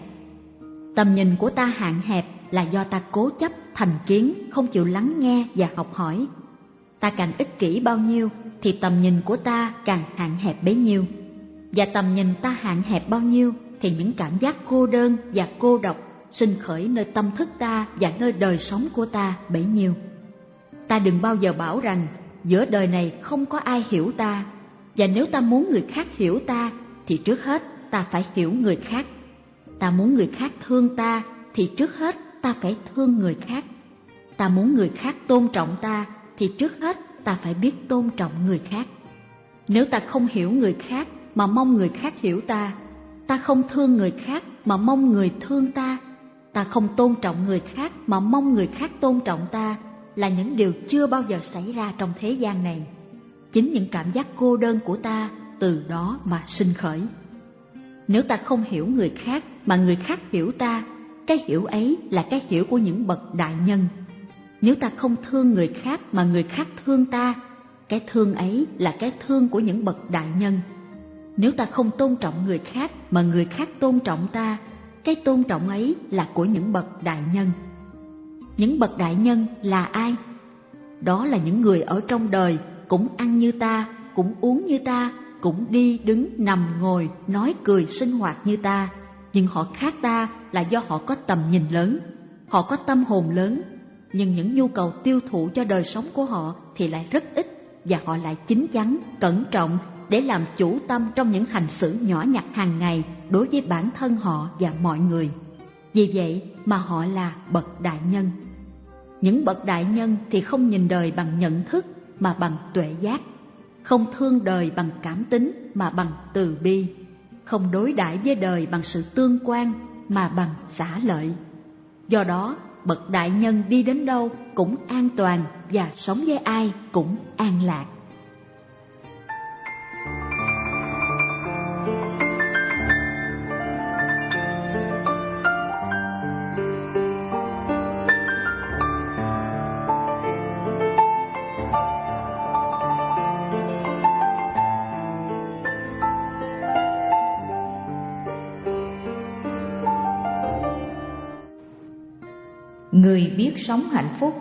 Tầm nhìn của ta hạn hẹp là do ta cố chấp, thành kiến, không chịu lắng nghe và học hỏi. Ta càng ích kỷ bao nhiêu thì tầm nhìn của ta càng hạn hẹp bấy nhiêu. Và tầm nhìn ta hạn hẹp bao nhiêu thì những cảm giác cô đơn và cô độc sinh khởi nơi tâm thức ta và nơi đời sống của ta bấy nhiêu. Ta đừng bao giờ bảo rằng giữa đời này không có ai hiểu ta, và nếu ta muốn người khác hiểu ta thì trước hết ta phải hiểu người khác. Ta muốn người khác thương ta thì trước hết ta phải thương người khác. Ta muốn người khác tôn trọng ta thì trước hết ta phải biết tôn trọng người khác. Nếu ta không hiểu người khác mà mong người khác hiểu ta, ta không thương người khác mà mong người thương ta, ta không tôn trọng người khác mà mong người khác tôn trọng ta, là những điều chưa bao giờ xảy ra trong thế gian này. Chính những cảm giác cô đơn của ta từ đó mà sinh khởi. Nếu ta không hiểu người khác mà người khác hiểu ta, cái hiểu ấy là cái hiểu của những bậc đại nhân. Nếu ta không thương người khác mà người khác thương ta, cái thương ấy là cái thương của những bậc đại nhân. Nếu ta không tôn trọng người khác mà người khác tôn trọng ta, cái tôn trọng ấy là của những bậc đại nhân. Những bậc đại nhân là ai? Đó là những người ở trong đời cũng ăn như ta, cũng uống như ta, cũng đi đứng nằm ngồi, nói cười sinh hoạt như ta, nhưng họ khác ta là do họ có tầm nhìn lớn, họ có tâm hồn lớn, nhưng những nhu cầu tiêu thụ cho đời sống của họ thì lại rất ít, và họ lại chín chắn, cẩn trọng để làm chủ tâm trong những hành xử nhỏ nhặt hàng ngày đối với bản thân họ và mọi người. Vì vậy mà họ là bậc đại nhân. Những bậc đại nhân thì không nhìn đời bằng nhận thức mà bằng tuệ giác, không thương đời bằng cảm tính mà bằng từ bi, không đối đãi với đời bằng sự tương quan mà bằng xả lợi. Do đó, bậc đại nhân đi đến đâu cũng an toàn và sống với ai cũng an lạc.
Người biết sống hạnh phúc.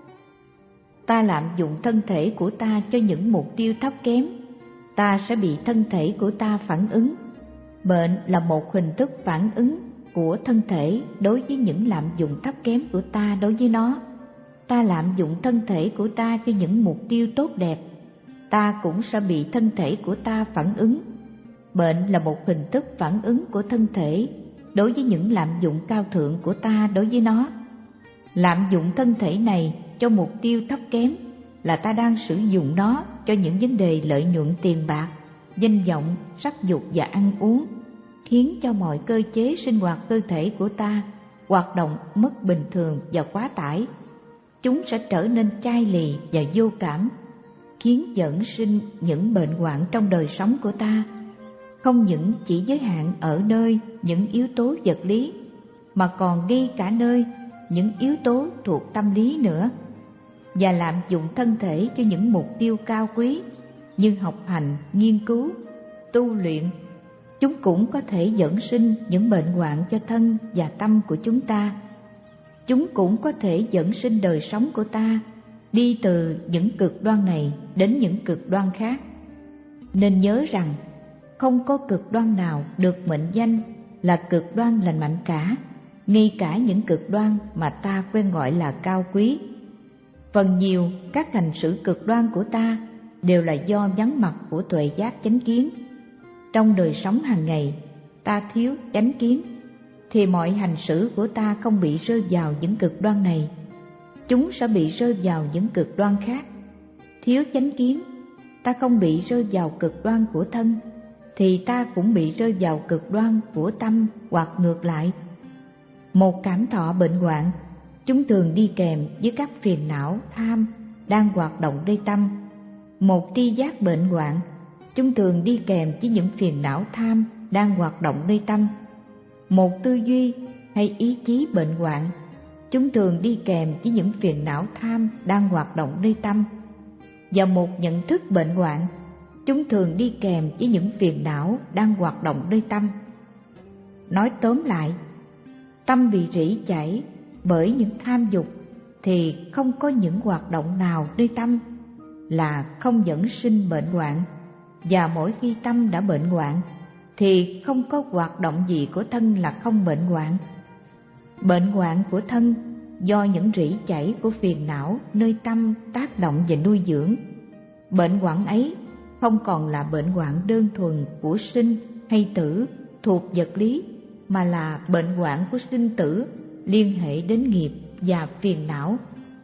Ta lạm dụng thân thể của ta cho những mục tiêu thấp kém, ta sẽ bị thân thể của ta phản ứng. Bệnh là một hình thức phản ứng của thân thể đối với những lạm dụng thấp kém của ta đối với nó. Ta lạm dụng thân thể của ta cho những mục tiêu tốt đẹp, ta cũng sẽ bị thân thể của ta phản ứng. Bệnh là một hình thức phản ứng của thân thể đối với những lạm dụng cao thượng của ta đối với nó. Lạm dụng thân thể này cho mục tiêu thấp kém là ta đang sử dụng nó cho những vấn đề lợi nhuận tiền bạc, danh vọng, sắc dục và ăn uống, khiến cho mọi cơ chế sinh hoạt cơ thể của ta hoạt động mất bình thường và quá tải. Chúng sẽ trở nên chai lì và vô cảm, khiến dẫn sinh những bệnh hoạn trong đời sống của ta, không những chỉ giới hạn ở nơi những yếu tố vật lý, mà còn ngay cả nơi những yếu tố thuộc tâm lý nữa. Và lạm dụng thân thể cho những mục tiêu cao quý như học hành, nghiên cứu, tu luyện, chúng cũng có thể dẫn sinh những bệnh hoạn cho thân và tâm của chúng ta. Chúng cũng có thể dẫn sinh đời sống của ta đi từ những cực đoan này đến những cực đoan khác. Nên nhớ rằng không có cực đoan nào được mệnh danh là cực đoan lành mạnh cả, ngay cả những cực đoan mà ta quen gọi là cao quý. Phần nhiều các hành xử cực đoan của ta đều là do vắng mặt của tuệ giác chánh kiến. Trong đời sống hàng ngày, ta thiếu chánh kiến, thì mọi hành xử của ta không bị rơi vào những cực đoan này, chúng sẽ bị rơi vào những cực đoan khác. Thiếu chánh kiến, ta không bị rơi vào cực đoan của thân, thì ta cũng bị rơi vào cực đoan của tâm hoặc ngược lại. Một cảm thọ bệnh hoạn, chúng thường đi kèm với các phiền não tham đang hoạt động nơi tâm. Một tri giác bệnh hoạn, chúng thường đi kèm với những phiền não tham đang hoạt động nơi tâm. Một tư duy hay ý chí bệnh hoạn, chúng thường đi kèm với những phiền não tham đang hoạt động nơi tâm. Và một nhận thức bệnh hoạn, chúng thường đi kèm với những phiền não đang hoạt động nơi tâm. Nói tóm lại, tâm bị rỉ chảy bởi những tham dục thì không có những hoạt động nào nơi tâm là không dẫn sinh bệnh hoạn, và mỗi khi tâm đã bệnh hoạn thì không có hoạt động gì của thân là không bệnh hoạn. Bệnh hoạn của thân do những rỉ chảy của phiền não nơi tâm tác động và nuôi dưỡng. Bệnh hoạn ấy không còn là bệnh hoạn đơn thuần của sinh hay tử thuộc vật lý, mà là bệnh hoạn của sinh tử liên hệ đến nghiệp và phiền não.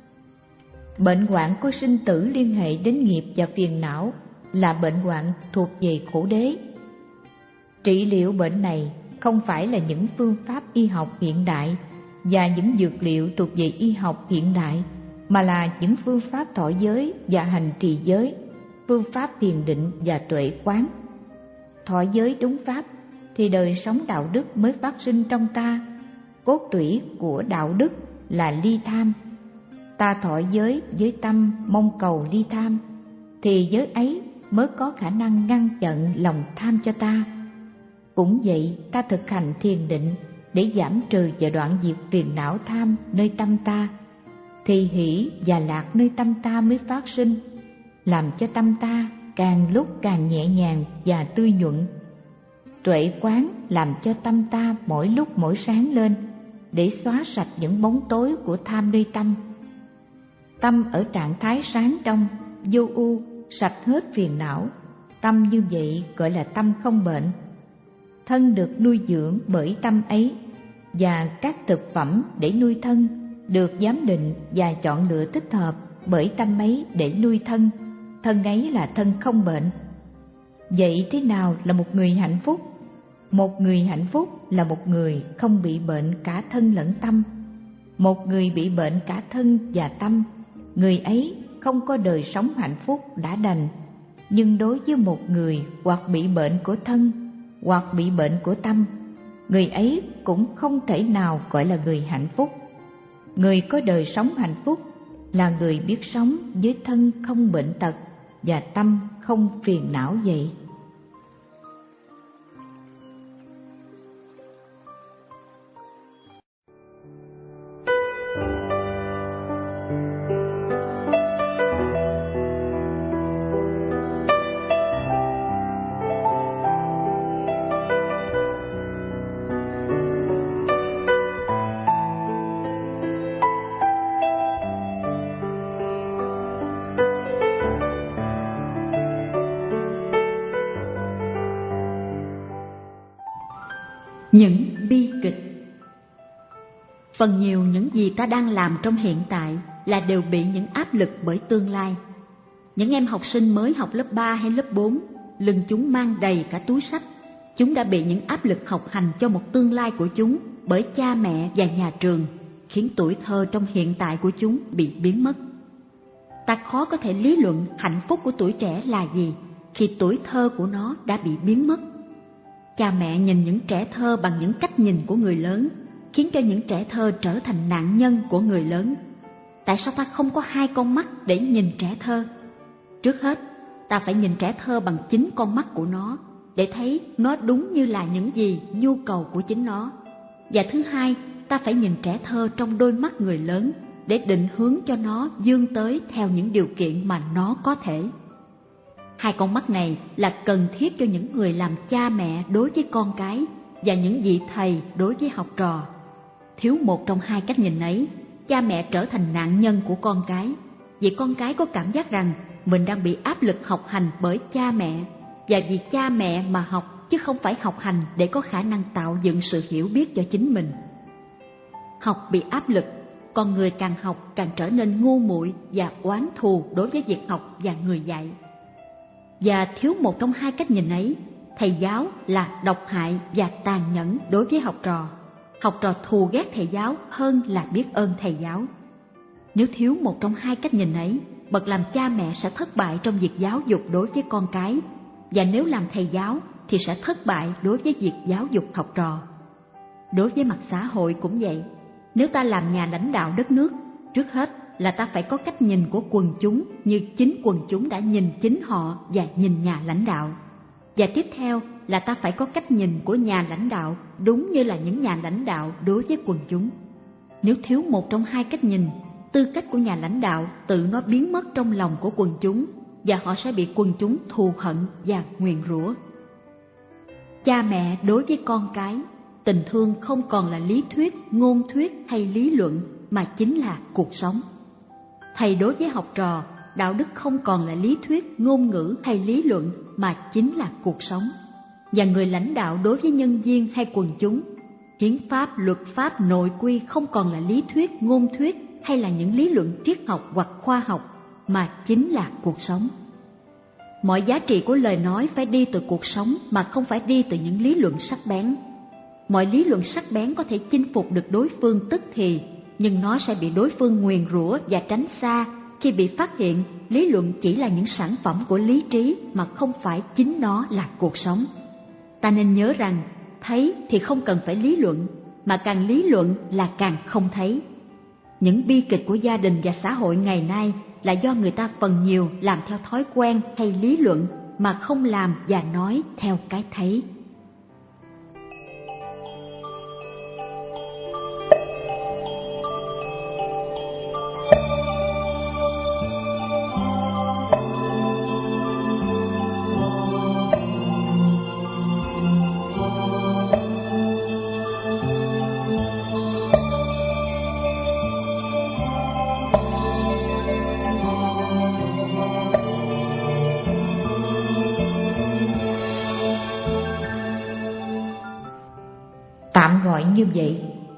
Bệnh hoạn của sinh tử liên hệ đến nghiệp và phiền não là bệnh hoạn thuộc về khổ đế. Trị liệu bệnh này không phải là những phương pháp y học hiện đại và những dược liệu thuộc về y học hiện đại, mà là những phương pháp thọ giới và hành trì giới, phương pháp thiền định và tuệ quán. Thọ giới đúng pháp thì đời sống đạo đức mới phát sinh trong ta. Cốt tủy của đạo đức là ly tham. Ta thọ giới với tâm mong cầu ly tham, thì giới ấy mới có khả năng ngăn chặn lòng tham cho ta. Cũng vậy, ta thực hành thiền định để giảm trừ và đoạn diệt phiền não tham nơi tâm ta, thì hỷ và lạc nơi tâm ta mới phát sinh, làm cho tâm ta càng lúc càng nhẹ nhàng và tươi nhuận. Tuệ quán làm cho tâm ta mỗi lúc mỗi sáng lên, để xóa sạch những bóng tối của tham nơi tâm. Tâm ở trạng thái sáng trong, vô ưu, sạch hết phiền não. Tâm như vậy gọi là tâm không bệnh. Thân được nuôi dưỡng bởi tâm ấy, và các thực phẩm để nuôi thân được giám định và chọn lựa thích hợp bởi tâm ấy để nuôi thân. Thân ấy là thân không bệnh. Vậy thế nào là một người hạnh phúc? Một người hạnh phúc là một người không bị bệnh cả thân lẫn tâm. Một người bị bệnh cả thân và tâm, người ấy không có đời sống hạnh phúc đã đành. Nhưng đối với một người hoặc bị bệnh của thân hoặc bị bệnh của tâm, người ấy cũng không thể nào gọi là người hạnh phúc. Người có đời sống hạnh phúc là người biết sống với thân không bệnh tật và tâm không phiền não vậy.
Những bi kịch. Phần nhiều những gì ta đang làm trong hiện tại là đều bị những áp lực bởi tương lai. Những em học sinh mới học lớp ba hay lớp bốn, lưng chúng mang đầy cả túi sách. Chúng đã bị những áp lực học hành cho một tương lai của chúng bởi cha mẹ và nhà trường, khiến tuổi thơ trong hiện tại của chúng bị biến mất. Ta khó có thể lý luận hạnh phúc của tuổi trẻ là gì khi tuổi thơ của nó đã bị biến mất. Cha mẹ nhìn những trẻ thơ bằng những cách nhìn của người lớn, khiến cho những trẻ thơ trở thành nạn nhân của người lớn. Tại sao ta không có hai con mắt để nhìn trẻ thơ? Trước hết, ta phải nhìn trẻ thơ bằng chính con mắt của nó, để thấy nó đúng như là những gì nhu cầu của chính nó. Và thứ hai, ta phải nhìn trẻ thơ trong đôi mắt người lớn, để định hướng cho nó vươn tới theo những điều kiện mà nó có thể. Hai con mắt này là cần thiết cho những người làm cha mẹ đối với con cái và những vị thầy đối với học trò. Thiếu một trong hai cách nhìn ấy, cha mẹ trở thành nạn nhân của con cái, vì con cái có cảm giác rằng mình đang bị áp lực học hành bởi cha mẹ, và vì cha mẹ mà học chứ không phải học hành để có khả năng tạo dựng sự hiểu biết cho chính mình. Học bị áp lực, con người càng học càng trở nên ngu muội và oán thù đối với việc học và người dạy. Và thiếu một trong hai cách nhìn ấy, thầy giáo là độc hại và tàn nhẫn đối với học trò. Học trò thù ghét thầy giáo hơn là biết ơn thầy giáo. Nếu thiếu một trong hai cách nhìn ấy, bậc làm cha mẹ sẽ thất bại trong việc giáo dục đối với con cái, và nếu làm thầy giáo thì sẽ thất bại đối với việc giáo dục học trò. Đối với mặt xã hội cũng vậy. Nếu ta làm nhà lãnh đạo đất nước, trước hết là ta phải có cách nhìn của quần chúng như chính quần chúng đã nhìn chính họ và nhìn nhà lãnh đạo. Và tiếp theo là ta phải có cách nhìn của nhà lãnh đạo đúng như là những nhà lãnh đạo đối với quần chúng. Nếu thiếu một trong hai cách nhìn, tư cách của nhà lãnh đạo tự nó biến mất trong lòng của quần chúng và họ sẽ bị quần chúng thù hận và nguyền rủa. Cha mẹ đối với con cái, tình thương không còn là lý thuyết, ngôn thuyết hay lý luận mà chính là cuộc sống. Thầy đối với học trò, đạo đức không còn là lý thuyết, ngôn ngữ hay lý luận mà chính là cuộc sống. Và người lãnh đạo đối với nhân viên hay quần chúng, hiến pháp, luật pháp, nội quy không còn là lý thuyết, ngôn thuyết hay là những lý luận triết học hoặc khoa học mà chính là cuộc sống. Mọi giá trị của lời nói phải đi từ cuộc sống mà không phải đi từ những lý luận sắc bén. Mọi lý luận sắc bén có thể chinh phục được đối phương tức thì, nhưng nó sẽ bị đối phương nguyền rủa và tránh xa khi bị phát hiện lý luận chỉ là những sản phẩm của lý trí mà không phải chính nó là cuộc sống. Ta nên nhớ rằng, thấy thì không cần phải lý luận, mà càng lý luận là càng không thấy. Những bi kịch của gia đình và xã hội ngày nay là do người ta phần nhiều làm theo thói quen hay lý luận mà không làm và nói theo cái thấy.
Tạm gọi như vậy.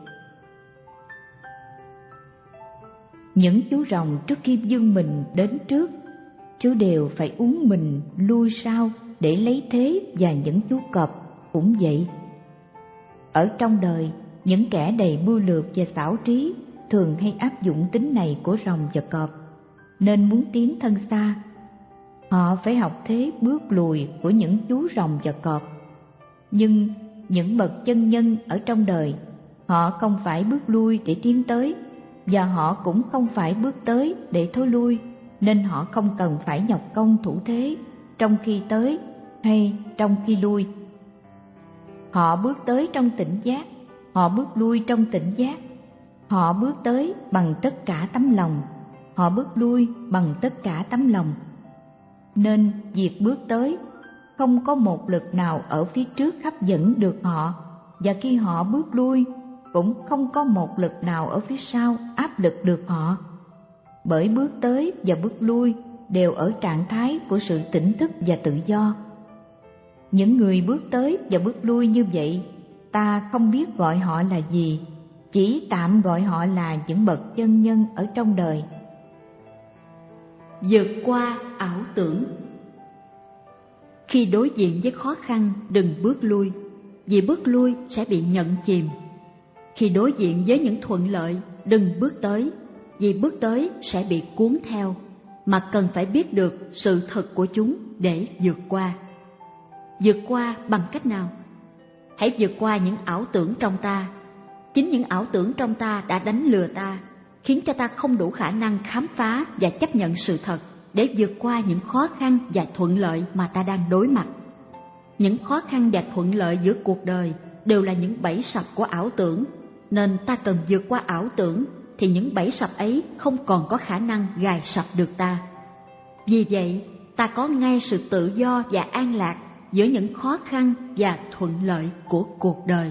Những chú rồng trước khi vươn mình đến trước, chú đều phải uốn mình lui sau để lấy thế, và những chú cọp cũng vậy. Ở trong đời, những kẻ đầy mưu lược và xảo trí thường hay áp dụng tính này của rồng và cọp, nên muốn tiến thân xa, họ phải học thế bước lùi của những chú rồng và cọp. Nhưng những bậc chân nhân ở trong đời, họ không phải bước lui để tiến tới, và họ cũng không phải bước tới để thối lui, nên họ không cần phải nhọc công thủ thế trong khi tới hay trong khi lui. Họ bước tới trong tỉnh giác, họ bước lui trong tỉnh giác. Họ bước tới bằng tất cả tấm lòng, họ bước lui bằng tất cả tấm lòng. Nên việc bước tới không có một lực nào ở phía trước hấp dẫn được họ, và khi họ bước lui cũng không có một lực nào ở phía sau áp lực được họ. Bởi bước tới và bước lui đều ở trạng thái của sự tỉnh thức và tự do. Những người bước tới và bước lui như vậy, ta không biết gọi họ là gì, chỉ tạm gọi họ là những bậc chân nhân ở trong đời.
Vượt qua ảo tưởng. Khi đối diện với khó khăn, đừng bước lui, vì bước lui sẽ bị nhận chìm. Khi đối diện với những thuận lợi, đừng bước tới, vì bước tới sẽ bị cuốn theo, mà cần phải biết được sự thật của chúng để vượt qua. Vượt qua bằng cách nào? Hãy vượt qua những ảo tưởng trong ta. Chính những ảo tưởng trong ta đã đánh lừa ta, khiến cho ta không đủ khả năng khám phá và chấp nhận sự thật để vượt qua những khó khăn và thuận lợi mà ta đang đối mặt. Những khó khăn và thuận lợi giữa cuộc đời đều là những bẫy sập của ảo tưởng, nên ta cần vượt qua ảo tưởng thì những bẫy sập ấy không còn có khả năng gài sập được ta. Vì vậy, ta có ngay sự tự do và an lạc giữa những khó khăn và thuận lợi của cuộc đời.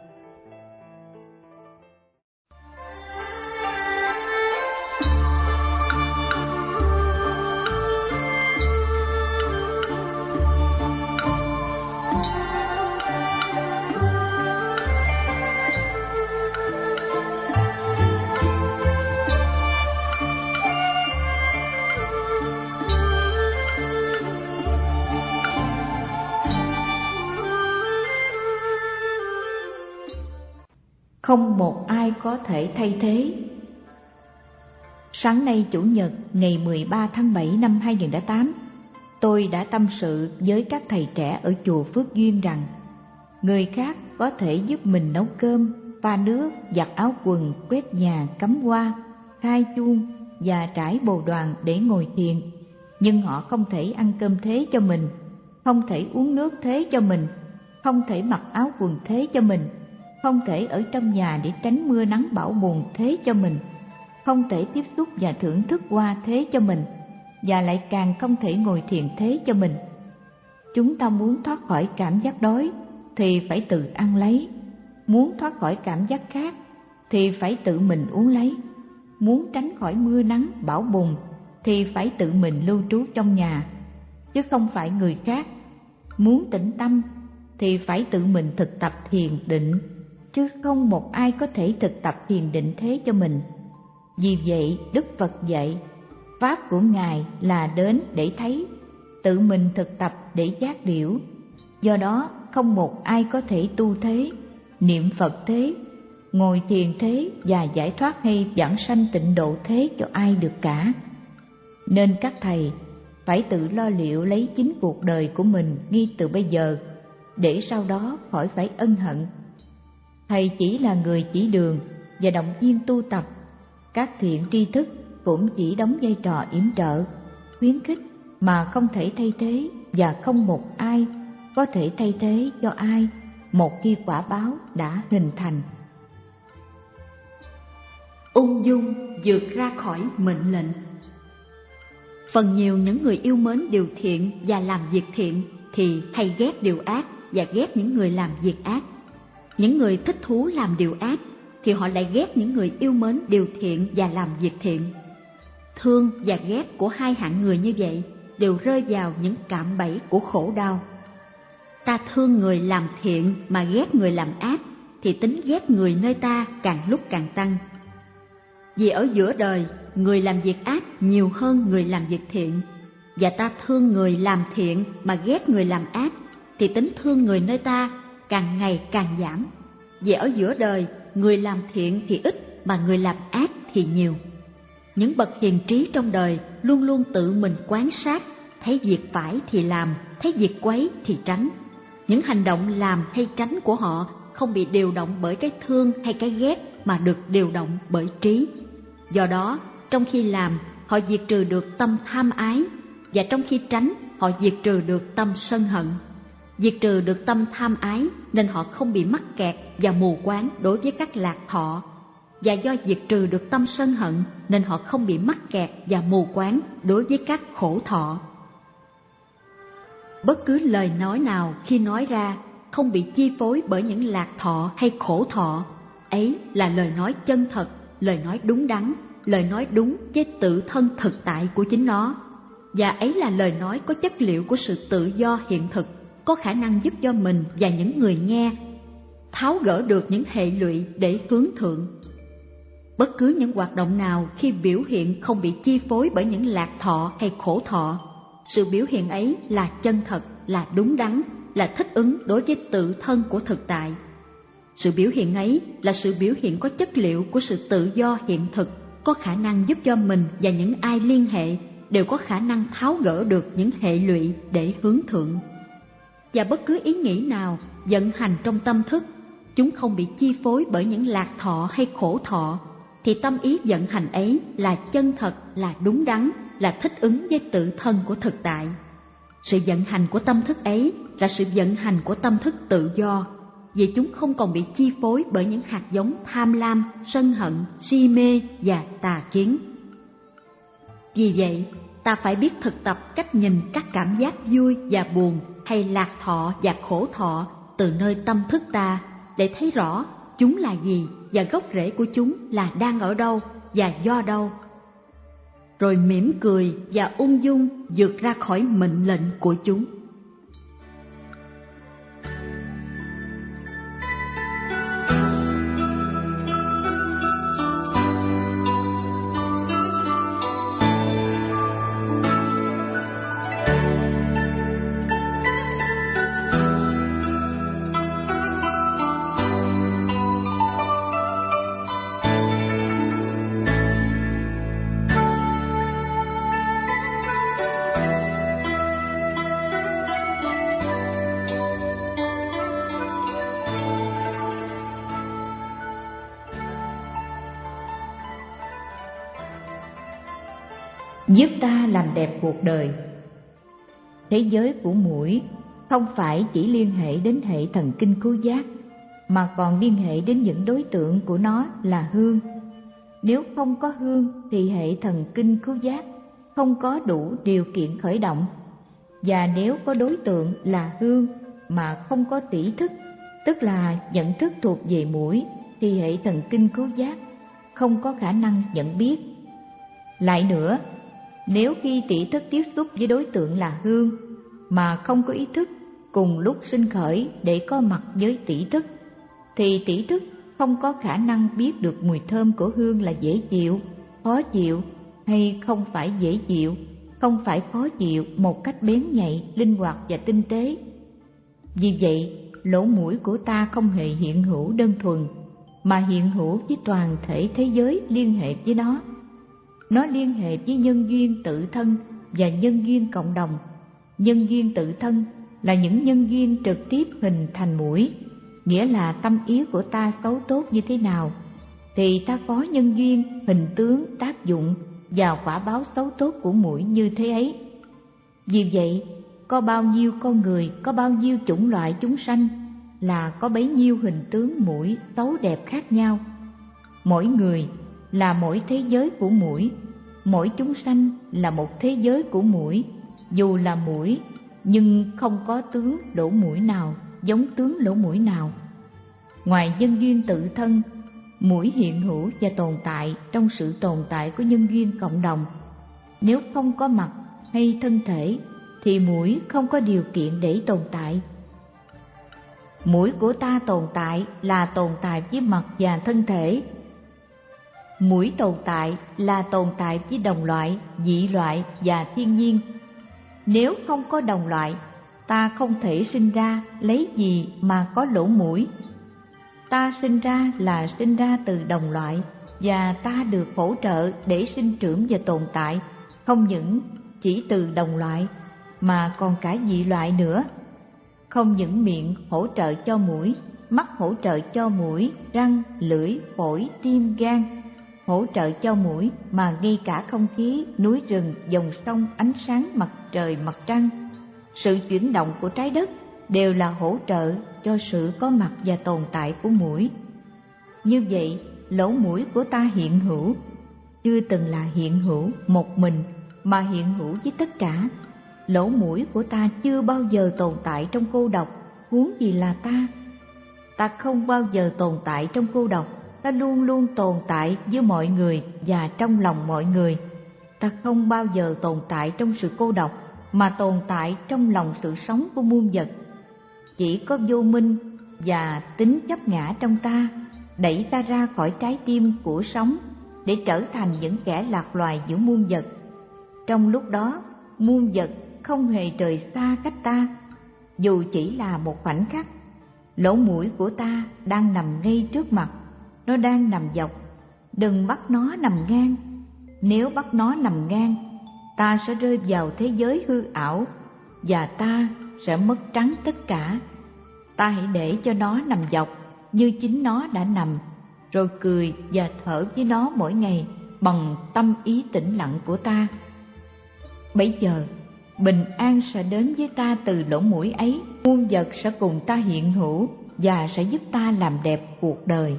Không một ai có thể thay thế. Sáng nay Chủ nhật ngày mười ba tháng bảy năm hai nghìn không trăm lẻ tám, tôi đã tâm sự với các thầy trẻ ở chùa Phước Duyên rằng người khác có thể giúp mình nấu cơm, pha nước, giặt áo quần, quét nhà, cắm hoa, khai chuông, và trải bồ đoàn để ngồi thiền, nhưng họ không thể ăn cơm thế cho mình, không thể uống nước thế cho mình, không thể mặc áo quần thế cho mình, không thể ở trong nhà để tránh mưa nắng bão bùng thế cho mình, không thể tiếp xúc và thưởng thức hoa thế cho mình, và lại càng không thể ngồi thiền thế cho mình. Chúng ta muốn thoát khỏi cảm giác đói thì phải tự ăn lấy, muốn thoát khỏi cảm giác khát thì phải tự mình uống lấy, muốn tránh khỏi mưa nắng bão bùng thì phải tự mình lưu trú trong nhà, chứ không phải người khác. Muốn tĩnh tâm thì phải tự mình thực tập thiền định, chứ không một ai có thể thực tập thiền định thế cho mình. Vì vậy Đức Phật dạy, pháp của Ngài là đến để thấy, tự mình thực tập để giác liễu. Do đó không một ai có thể tu thế, niệm Phật thế, ngồi thiền thế và giải thoát hay vãng sanh tịnh độ thế cho ai được cả. Nên các thầy phải tự lo liệu lấy chính cuộc đời của mình ngay từ bây giờ, để sau đó khỏi phải ân hận. Thầy chỉ là người chỉ đường và động viên tu tập, các thiện tri thức cũng chỉ đóng vai trò yểm trợ, khuyến khích mà không thể thay thế, và không một ai có thể thay thế cho ai một khi quả báo đã hình thành.
Ung dung vượt ra khỏi mệnh lệnh. Phần nhiều những người yêu mến điều thiện và làm việc thiện thì hay ghét điều ác và ghét những người làm việc ác. Những người thích thú làm điều ác thì họ lại ghét những người yêu mến điều thiện và làm việc thiện. Thương và ghét của hai hạng người như vậy đều rơi vào những cạm bẫy của khổ đau. Ta thương người làm thiện mà ghét người làm ác thì tính ghét người nơi ta càng lúc càng tăng. Vì ở giữa đời, người làm việc ác nhiều hơn người làm việc thiện, và ta thương người làm thiện mà ghét người làm ác thì tính thương người nơi ta càng ngày càng giảm. Vì ở giữa đời, người làm thiện thì ít mà người làm ác thì nhiều. Những bậc hiền trí trong đời luôn luôn tự mình quan sát, thấy việc phải thì làm, thấy việc quấy thì tránh. Những hành động làm hay tránh của họ không bị điều động bởi cái thương hay cái ghét mà được điều động bởi trí. Do đó, trong khi làm, họ diệt trừ được tâm tham ái, và trong khi tránh, họ diệt trừ được tâm sân hận. Diệt trừ được tâm tham ái nên họ không bị mắc kẹt và mù quáng đối với các lạc thọ, và do diệt trừ được tâm sân hận nên họ không bị mắc kẹt và mù quáng đối với các khổ thọ. Bất cứ lời nói nào khi nói ra không bị chi phối bởi những lạc thọ hay khổ thọ, ấy là lời nói chân thật, lời nói đúng đắn, lời nói đúng với tự thân thực tại của chính nó, và ấy là lời nói có chất liệu của sự tự do hiện thực, có khả năng giúp cho mình và những người nghe tháo gỡ được những hệ lụy để hướng thượng. Bất cứ những hoạt động nào khi biểu hiện không bị chi phối bởi những lạc thọ hay khổ thọ, sự biểu hiện ấy là chân thật, là đúng đắn, là thích ứng đối với tự thân của thực tại. Sự biểu hiện ấy là sự biểu hiện có chất liệu của sự tự do hiện thực, có khả năng giúp cho mình và những ai liên hệ đều có khả năng tháo gỡ được những hệ lụy để hướng thượng. Và bất cứ ý nghĩ nào vận hành trong tâm thức, chúng không bị chi phối bởi những lạc thọ hay khổ thọ, thì tâm ý vận hành ấy là chân thật, là đúng đắn, là thích ứng với tự thân của thực tại. Sự vận hành của tâm thức ấy là sự vận hành của tâm thức tự do, vì chúng không còn bị chi phối bởi những hạt giống tham lam, sân hận, si mê và tà kiến. Vì vậy, ta phải biết thực tập cách nhìn các cảm giác vui và buồn hay lạc thọ và khổ thọ từ nơi tâm thức ta, để thấy rõ chúng là gì và gốc rễ của chúng là đang ở đâu và do đâu. Rồi mỉm cười và ung dung vượt ra khỏi mệnh lệnh của chúng.
giúp ta làm đẹp cuộc đời. Thế giới của muỗi không phải chỉ liên hệ đến hệ thần kinh khứu giác, mà còn liên hệ đến những đối tượng của nó là hương. Nếu không có hương thì hệ thần kinh khứu giác không có đủ điều kiện khởi động, và nếu có đối tượng là hương mà không có tỷ thức, tức là nhận thức thuộc về muỗi, thì hệ thần kinh khứu giác không có khả năng nhận biết. Lại nữa, nếu khi tỷ thức tiếp xúc với đối tượng là hương mà không có ý thức cùng lúc sinh khởi để có mặt với tỷ thức, thì tỷ thức không có khả năng biết được mùi thơm của hương là dễ chịu, khó chịu hay không phải dễ chịu, không phải khó chịu một cách bén nhạy, linh hoạt và tinh tế. Vì vậy, lỗ mũi của ta không hề hiện hữu đơn thuần, mà hiện hữu với toàn thể thế giới liên hệ với nó. Nó liên hệ với nhân duyên tự thân và nhân duyên cộng đồng. Nhân duyên tự thân là những nhân duyên trực tiếp hình thành mũi, nghĩa là tâm ý của ta xấu tốt như thế nào, thì ta có nhân duyên, hình tướng, tác dụng và quả báo xấu tốt của mũi như thế ấy. Vì vậy, có bao nhiêu con người, có bao nhiêu chủng loại chúng sanh, là có bấy nhiêu hình tướng mũi xấu đẹp khác nhau. Mỗi người là mỗi thế giới của muỗi, mỗi chúng sanh là một thế giới của muỗi. Dù là muỗi nhưng không có tướng lỗ mũi nào giống tướng lỗ mũi nào. Ngoài nhân duyên tự thân, muỗi hiện hữu và tồn tại trong sự tồn tại của nhân duyên cộng đồng. Nếu không có mặt hay thân thể thì muỗi không có điều kiện để tồn tại. Muỗi của ta tồn tại là tồn tại với mặt và thân thể. Muỗi tồn tại là tồn tại với đồng loại, dị loại và thiên nhiên. Nếu không có đồng loại, ta không thể sinh ra, lấy gì mà có lỗ mũi. Ta sinh ra là sinh ra từ đồng loại, và ta được hỗ trợ để sinh trưởng và tồn tại, không những chỉ từ đồng loại mà còn cả dị loại nữa. Không những miệng hỗ trợ cho mũi, mắt hỗ trợ cho mũi, răng, lưỡi, phổi, tim, gan hỗ trợ cho mũi, mà ngay cả không khí, núi rừng, dòng sông, ánh sáng mặt trời, mặt trăng, sự chuyển động của trái đất đều là hỗ trợ cho sự có mặt và tồn tại của muỗi. Như vậy, lỗ mũi của ta hiện hữu chưa từng là hiện hữu một mình, mà hiện hữu với tất cả. Lỗ mũi của ta chưa bao giờ tồn tại trong cô độc, huống gì là ta. Ta không bao giờ tồn tại trong cô độc, ta luôn luôn tồn tại với mọi người và trong lòng mọi người. Ta không bao giờ tồn tại trong sự cô độc, mà tồn tại trong lòng sự sống của muôn vật. Chỉ có vô minh và tính chấp ngã trong ta đẩy ta ra khỏi trái tim của sống để trở thành những kẻ lạc loài giữa muôn vật. Trong lúc đó, muôn vật không hề rời xa cách ta, dù chỉ là một khoảnh khắc. Lỗ mũi của ta đang nằm ngay trước mặt, nó đang nằm dọc, đừng bắt nó nằm ngang. Nếu bắt nó nằm ngang, ta sẽ rơi vào thế giới hư ảo và ta sẽ mất trắng tất cả. Ta hãy để cho nó nằm dọc như chính nó đã nằm, rồi cười và thở với nó mỗi ngày bằng tâm ý tĩnh lặng của ta. Bấy giờ, bình an sẽ đến với ta từ lỗ mũi ấy, muôn vật sẽ cùng ta hiện hữu và sẽ giúp ta làm đẹp cuộc đời.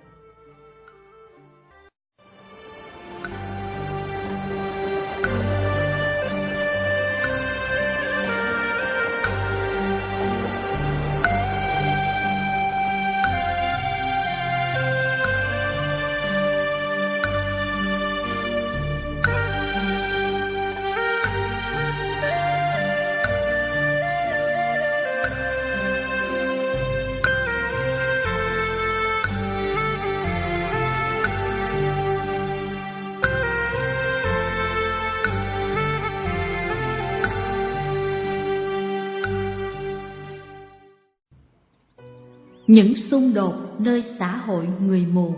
Những xung đột nơi xã hội người mù.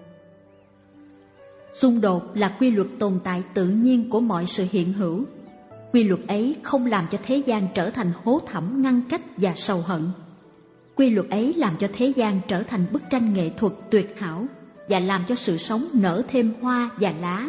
Xung đột là quy luật tồn tại tự nhiên của mọi sự hiện hữu. Quy luật ấy không làm cho thế gian trở thành hố thẳm ngăn cách và sầu hận. Quy luật ấy làm cho thế gian trở thành bức tranh nghệ thuật tuyệt hảo và làm cho sự sống nở thêm hoa và lá,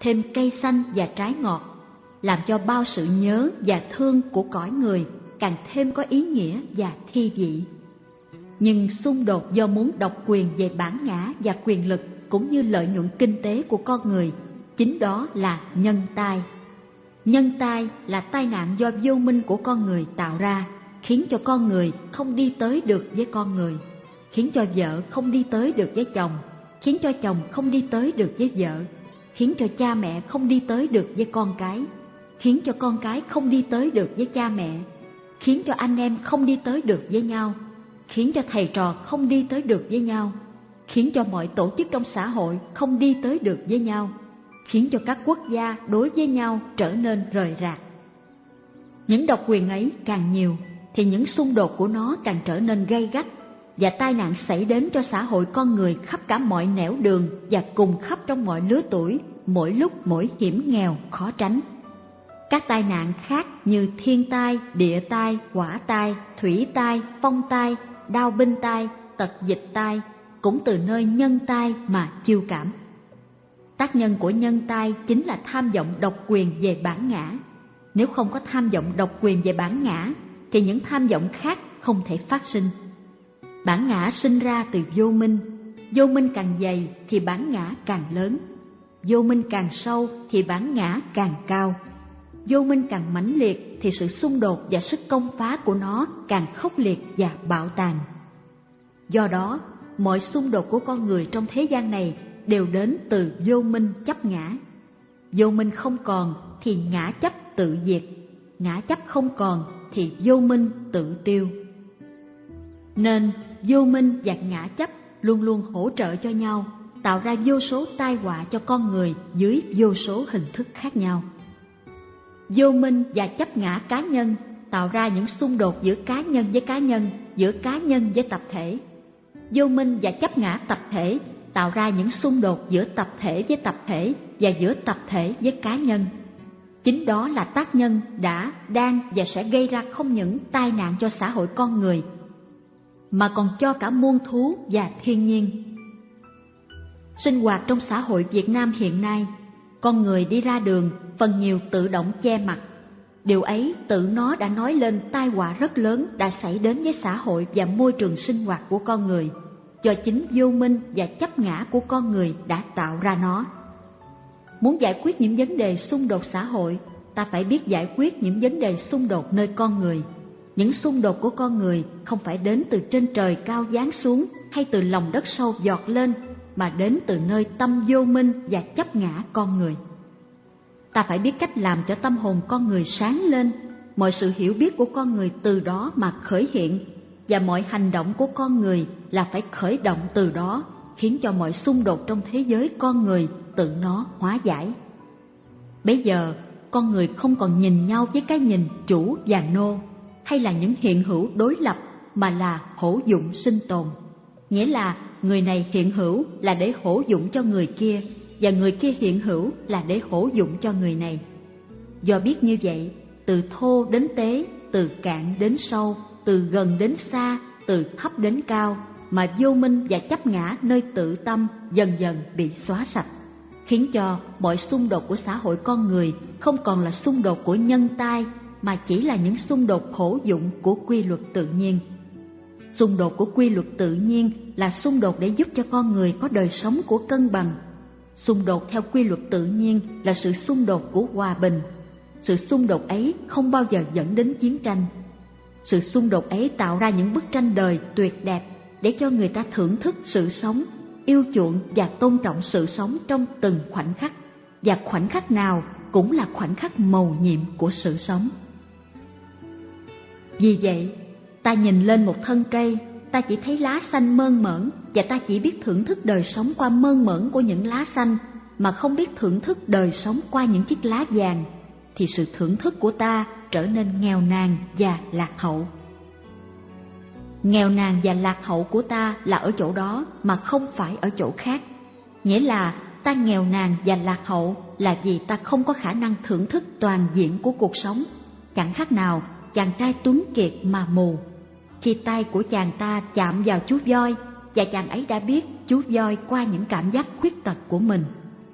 thêm cây xanh và trái ngọt, làm cho bao sự nhớ và thương của cõi người càng thêm có ý nghĩa và thi vị. Nhưng xung đột do muốn độc quyền về bản ngã và quyền lực cũng như lợi nhuận kinh tế của con người, chính đó là nhân tai. Nhân tai là tai nạn do vô minh của con người tạo ra, khiến cho con người không đi tới được với con người, khiến cho vợ không đi tới được với chồng, khiến cho chồng không đi tới được với vợ, khiến cho cha mẹ không đi tới được với con cái, khiến cho con cái không đi tới được với cha mẹ, khiến cho anh em không đi tới được với nhau, khiến cho thầy trò không đi tới được với nhau, khiến cho mọi tổ chức trong xã hội không đi tới được với nhau, khiến cho các quốc gia đối với nhau trở nên rời rạc. Những độc quyền ấy càng nhiều thì những xung đột của nó càng trở nên gay gắt, và tai nạn xảy đến cho xã hội con người khắp cả mọi nẻo đường và cùng khắp trong mọi lứa tuổi, mỗi lúc mỗi hiểm nghèo khó tránh. Các tai nạn khác như thiên tai, địa tai, hỏa tai, thủy tai, phong tai, đao binh tai, tật dịch tai cũng từ nơi nhân tai mà chiêu cảm. Tác nhân của nhân tai chính là tham vọng độc quyền về bản ngã. Nếu không có tham vọng độc quyền về bản ngã thì những tham vọng khác không thể phát sinh. Bản ngã sinh ra từ vô minh, vô minh càng dày thì bản ngã càng lớn, vô minh càng sâu thì bản ngã càng cao. Vô minh càng mãnh liệt thì sự xung đột và sức công phá của nó càng khốc liệt và bạo tàn. Do đó, mọi xung đột của con người trong thế gian này đều đến từ vô minh chấp ngã. Vô minh không còn thì ngã chấp tự diệt, ngã chấp không còn thì vô minh tự tiêu. Nên vô minh và ngã chấp luôn luôn hỗ trợ cho nhau, tạo ra vô số tai họa cho con người dưới vô số hình thức khác nhau. Vô minh và chấp ngã cá nhân tạo ra những xung đột giữa cá nhân với cá nhân, giữa cá nhân với tập thể. Vô minh và chấp ngã tập thể tạo ra những xung đột giữa tập thể với tập thể và giữa tập thể với cá nhân. Chính đó là tác nhân đã, đang và sẽ gây ra không những tai nạn cho xã hội con người, mà còn cho cả muôn thú và thiên nhiên. Sinh hoạt trong xã hội Việt Nam hiện nay, con người đi ra đường phần nhiều tự động che mặt. Điều ấy tự nó đã nói lên tai họa rất lớn đã xảy đến với xã hội và môi trường sinh hoạt của con người, do chính vô minh và chấp ngã của con người đã tạo ra nó. Muốn giải quyết những vấn đề xung đột xã hội, ta phải biết giải quyết những vấn đề xung đột nơi con người. Những xung đột của con người không phải đến từ trên trời cao giáng xuống hay từ lòng đất sâu giọt lên, mà đến từ nơi tâm vô minh và chấp ngã con người. Ta phải biết cách làm cho tâm hồn con người sáng lên, mọi sự hiểu biết của con người từ đó mà khởi hiện, và mọi hành động của con người là phải khởi động từ đó, khiến cho mọi xung đột trong thế giới con người tự nó hóa giải. Bây giờ, con người không còn nhìn nhau với cái nhìn chủ và nô, hay là những hiện hữu đối lập, mà là hữu dụng sinh tồn. Nghĩa là người này hiện hữu là để hữu dụng cho người kia, và người kia hiện hữu là để hữu dụng cho người này. Do biết như vậy, từ thô đến tế, từ cạn đến sâu, từ gần đến xa, từ thấp đến cao, mà vô minh và chấp ngã nơi tự tâm dần dần bị xóa sạch, khiến cho mọi xung đột của xã hội con người không còn là xung đột của nhân tai, mà chỉ là những xung đột hữu dụng của quy luật tự nhiên. Xung đột của quy luật tự nhiên là xung đột để giúp cho con người có đời sống của cân bằng. Xung đột theo quy luật tự nhiên là sự xung đột của hòa bình. Sự xung đột ấy không bao giờ dẫn đến chiến tranh. Sự xung đột ấy tạo ra những bức tranh đời tuyệt đẹp để cho người ta thưởng thức sự sống, yêu chuộng và tôn trọng sự sống trong từng khoảnh khắc, và khoảnh khắc nào cũng là khoảnh khắc mầu nhiệm của sự sống. Vì vậy, ta nhìn lên một thân cây, ta chỉ thấy lá xanh mơn mởn, và ta chỉ biết thưởng thức đời sống qua mơn mởn của những lá xanh, mà không biết thưởng thức đời sống qua những chiếc lá vàng, thì sự thưởng thức của ta trở nên nghèo nàn và lạc hậu. Nghèo nàn và lạc hậu của ta là ở chỗ đó mà không phải ở chỗ khác. Nghĩa là ta nghèo nàn và lạc hậu là vì ta không có khả năng thưởng thức toàn diện của cuộc sống. Chẳng khác nào chàng trai tuấn kiệt mà mù. Khi tay của chàng ta chạm vào chú voi, và chàng ấy đã biết chú voi qua những cảm giác khuyết tật của mình.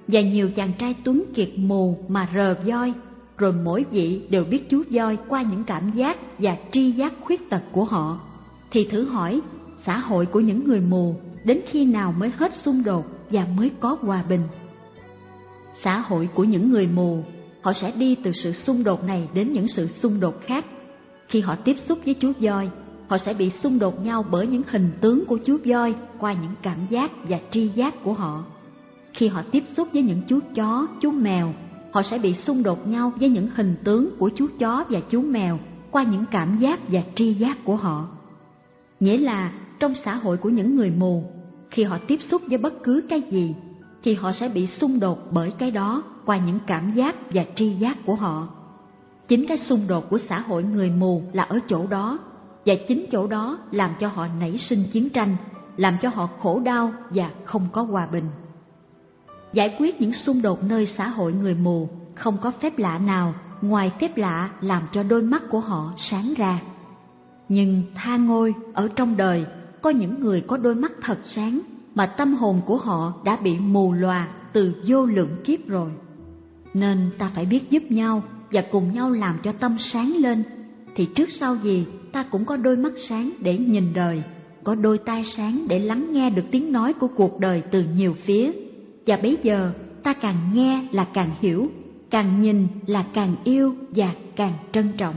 và nhiều chàng trai tuấn kiệt mù mà rờ voi, rồi mỗi vị đều biết chú voi qua những cảm giác và tri giác khuyết tật của họ. Thì thử hỏi, xã hội của những người mù đến khi nào mới hết xung đột và mới có hòa bình? Xã hội của những người mù, họ sẽ đi từ sự xung đột này đến những sự xung đột khác. Khi họ tiếp xúc với chú voi, họ sẽ bị xung đột nhau bởi những hình tướng của chú voi qua những cảm giác và tri giác của họ. Khi họ tiếp xúc với những chú chó, chú mèo, họ sẽ bị xung đột nhau với những hình tướng của chú chó và chú mèo qua những cảm giác và tri giác của họ. Nghĩa là trong xã hội của những người mù, khi họ tiếp xúc với bất cứ cái gì, thì họ sẽ bị xung đột bởi cái đó qua những cảm giác và tri giác của họ. Chính cái xung đột của xã hội người mù là ở chỗ đó, và chính chỗ đó làm cho họ nảy sinh chiến tranh, làm cho họ khổ đau và không có hòa bình. Giải quyết những xung đột nơi xã hội người mù không có phép lạ nào ngoài phép lạ làm cho đôi mắt của họ sáng ra. Nhưng tha ngôi, ở trong đời có những người có đôi mắt thật sáng mà tâm hồn của họ đã bị mù lòa từ vô lượng kiếp rồi. Nên ta phải biết giúp nhau và cùng nhau làm cho tâm sáng lên, thì trước sau gì ta cũng có đôi mắt sáng để nhìn đời, có đôi tai sáng để lắng nghe được tiếng nói của cuộc đời từ nhiều phía. Và bấy giờ ta càng nghe là càng hiểu, càng nhìn là càng yêu và càng trân trọng.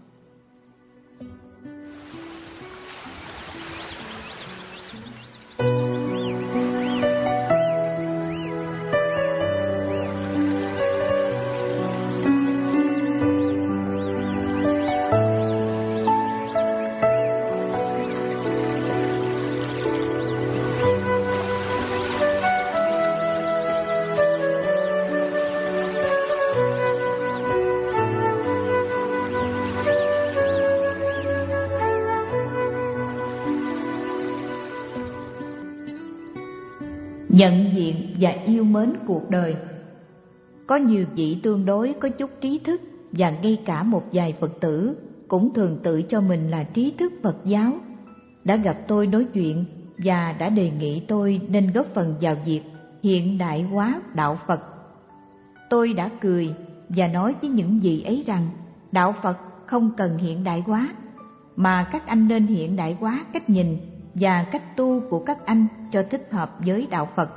Nhận diện và yêu mến cuộc đời. Có nhiều vị tương đối có chút trí thức, và ngay cả một vài Phật tử cũng thường tự cho mình là trí thức Phật giáo, đã gặp tôi nói chuyện và đã đề nghị tôi nên góp phần vào việc hiện đại hóa đạo Phật. Tôi đã cười và nói với những vị ấy rằng đạo Phật không cần hiện đại hóa, mà các anh nên hiện đại hóa cách nhìn và cách tu của các anh cho thích hợp với đạo Phật.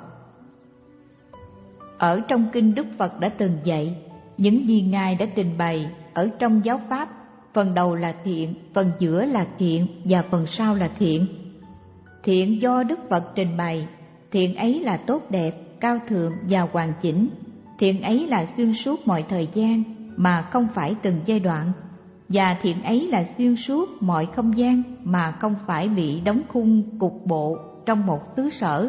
Ở trong kinh Đức Phật đã từng dạy, những gì Ngài đã trình bày ở trong giáo pháp, phần đầu là thiện, phần giữa là thiện và phần sau là thiện. Thiện do Đức Phật trình bày, thiện ấy là tốt đẹp, cao thượng và hoàn chỉnh. Thiện ấy là xuyên suốt mọi thời gian mà không phải từng giai đoạn, và thiện ấy là xuyên suốt mọi không gian mà không phải bị đóng khung cục bộ trong một xứ sở.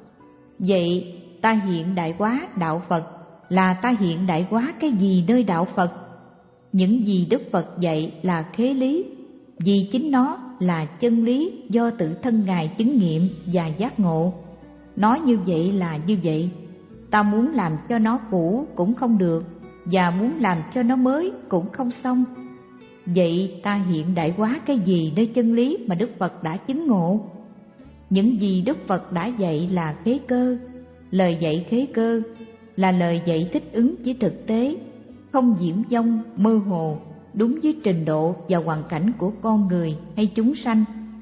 Vậy ta hiện đại hóa đạo Phật là ta hiện đại hóa cái gì nơi đạo Phật? Những gì Đức Phật dạy là khế lý, vì chính nó là chân lý do tự thân Ngài chứng nghiệm và giác ngộ. Nói như vậy là như vậy, ta muốn làm cho nó cũ cũng không được, và muốn làm cho nó mới cũng không xong. Vậy ta hiện đại hóa cái gì nơi chân lý mà Đức Phật đã chứng ngộ? Những gì Đức Phật đã dạy là khế cơ. Lời dạy khế cơ là lời dạy thích ứng với thực tế, không diễn vông, mơ hồ, đúng với trình độ và hoàn cảnh của con người hay chúng sanh.